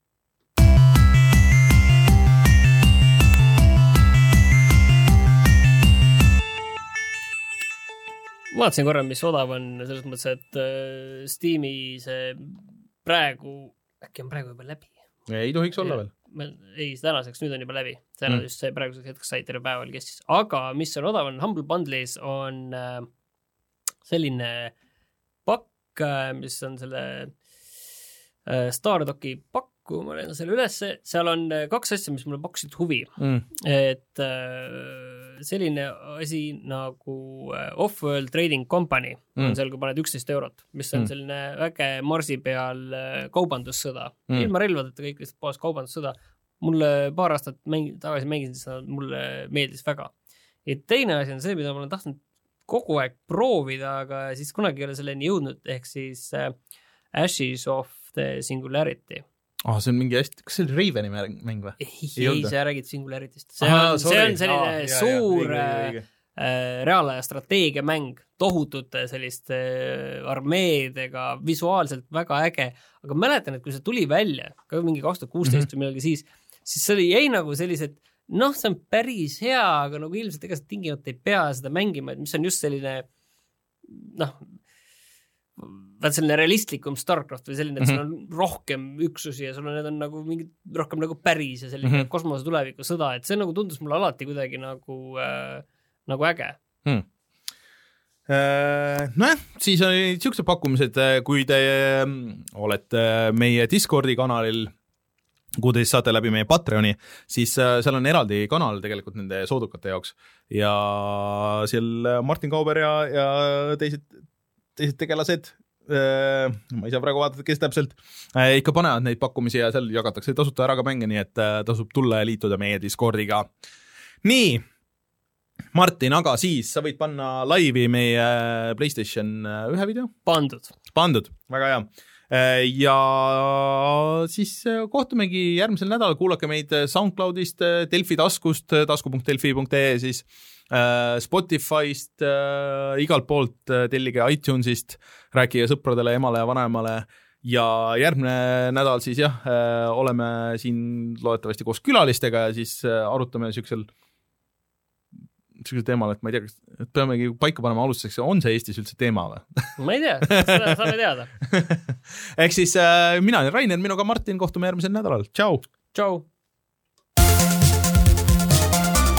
Vaatasin korra, mis odav on selles mõttes, et äh, Steam'i see praegu, äkki on praegu juba läbi? Ei tohiks olla ja, veel. Ei, tänaseks nüüd on juba läbi. Täna mm. just see praeguseks hetkeks sai terve päeval kestis. Aga mis on odav on Humble Bundle'is on äh, selline pakk, äh, mis on selle äh, Stardocki pakk, kui ma leian selle ülesse, seal on kaks asja, mis mulle pakkusid huvi. Mm. Et äh, selline asi nagu Off-World Trading Company mm. on seal, kui paned üksteist eurot, mis on mm. selline väge marsi peal kaubandussõda. Mm. Ilma relvadeta kõik lihtsalt puhas kaubandussõda. Mulle paar aastat mäng, tagasi mängisin, siis mulle meeldis väga. Ja teine asi on see, mida ma olen tahtnud kogu aeg proovida, aga siis kunagi ei ole selleni jõudnud, ehk siis äh, Ashes of the Singularity. Oh, see on mingi hästi, kas see oli Raveni mäng või? Ei, ei, ei sa räägid Singularitist. See, Aha, on, see on selline ah, jah, suur jah, õige, õige. Äh, reaalaja strateegiamäng, tohutute selliste äh, armeedega, visuaalselt väga äge, aga mäletan, et kui see tuli välja, ka mingi kaks tuhat kuusteist mm-hmm. või millalgi siis, siis see jäi nagu sellised, noh, see on päris hea, aga nagu ilmselt ega seda tingimata ei pea seda mängima, et mis on just selline, noh, vaat selline realistlikum Starcraft või selline, et mm-hmm. sul on rohkem üksusi ja sul on, need on nagu mingi rohkem nagu päris ja selline mm-hmm. kosmose tuleviku sõda, et see nagu tundus mulle alati kuidagi nagu, äh, nagu äge. Hmm. Äh, noh, siis oli siuksed pakkumised, kui te olete meie Discordi kanalil, kuhu te siis saate läbi meie Patreoni, siis seal on eraldi kanal tegelikult nende soodukate jaoks ja seal Martin Kauber ja, ja teised teised tegelased, ma ei saa praegu vaadata, kes täpselt, ikka panevad neid pakkumisi ja seal jagatakse tasuta ära ka mänge, nii et tasub tulla ja liituda meie Discordiga. Nii, Martin, aga siis sa võid panna laivi meie PlayStation ühe video? Pandud. Pandud, väga hea. Ja siis kohtumegi järgmisel nädalal, kuulake meid SoundCloudist, Delfi taskust, tasku punkt delfi punkt ee siis, Spotify'st, äh, igalt poolt äh, tellige iTunesist, rääkige sõpradele, emale ja vanemale ja järgmine nädal siis jah, äh, oleme siin loodetavasti koos külalistega ja siis äh, arutame siuksel siuksel teemal, et ma ei tea, kas peamegi paika panema alustuseks, on see Eestis üldse teema või? Ma ei tea, seda saame teada. Ehk siis äh, mina olen Rainer, minuga Martin, kohtume järgmisel nädalal. Tšau! Tšau!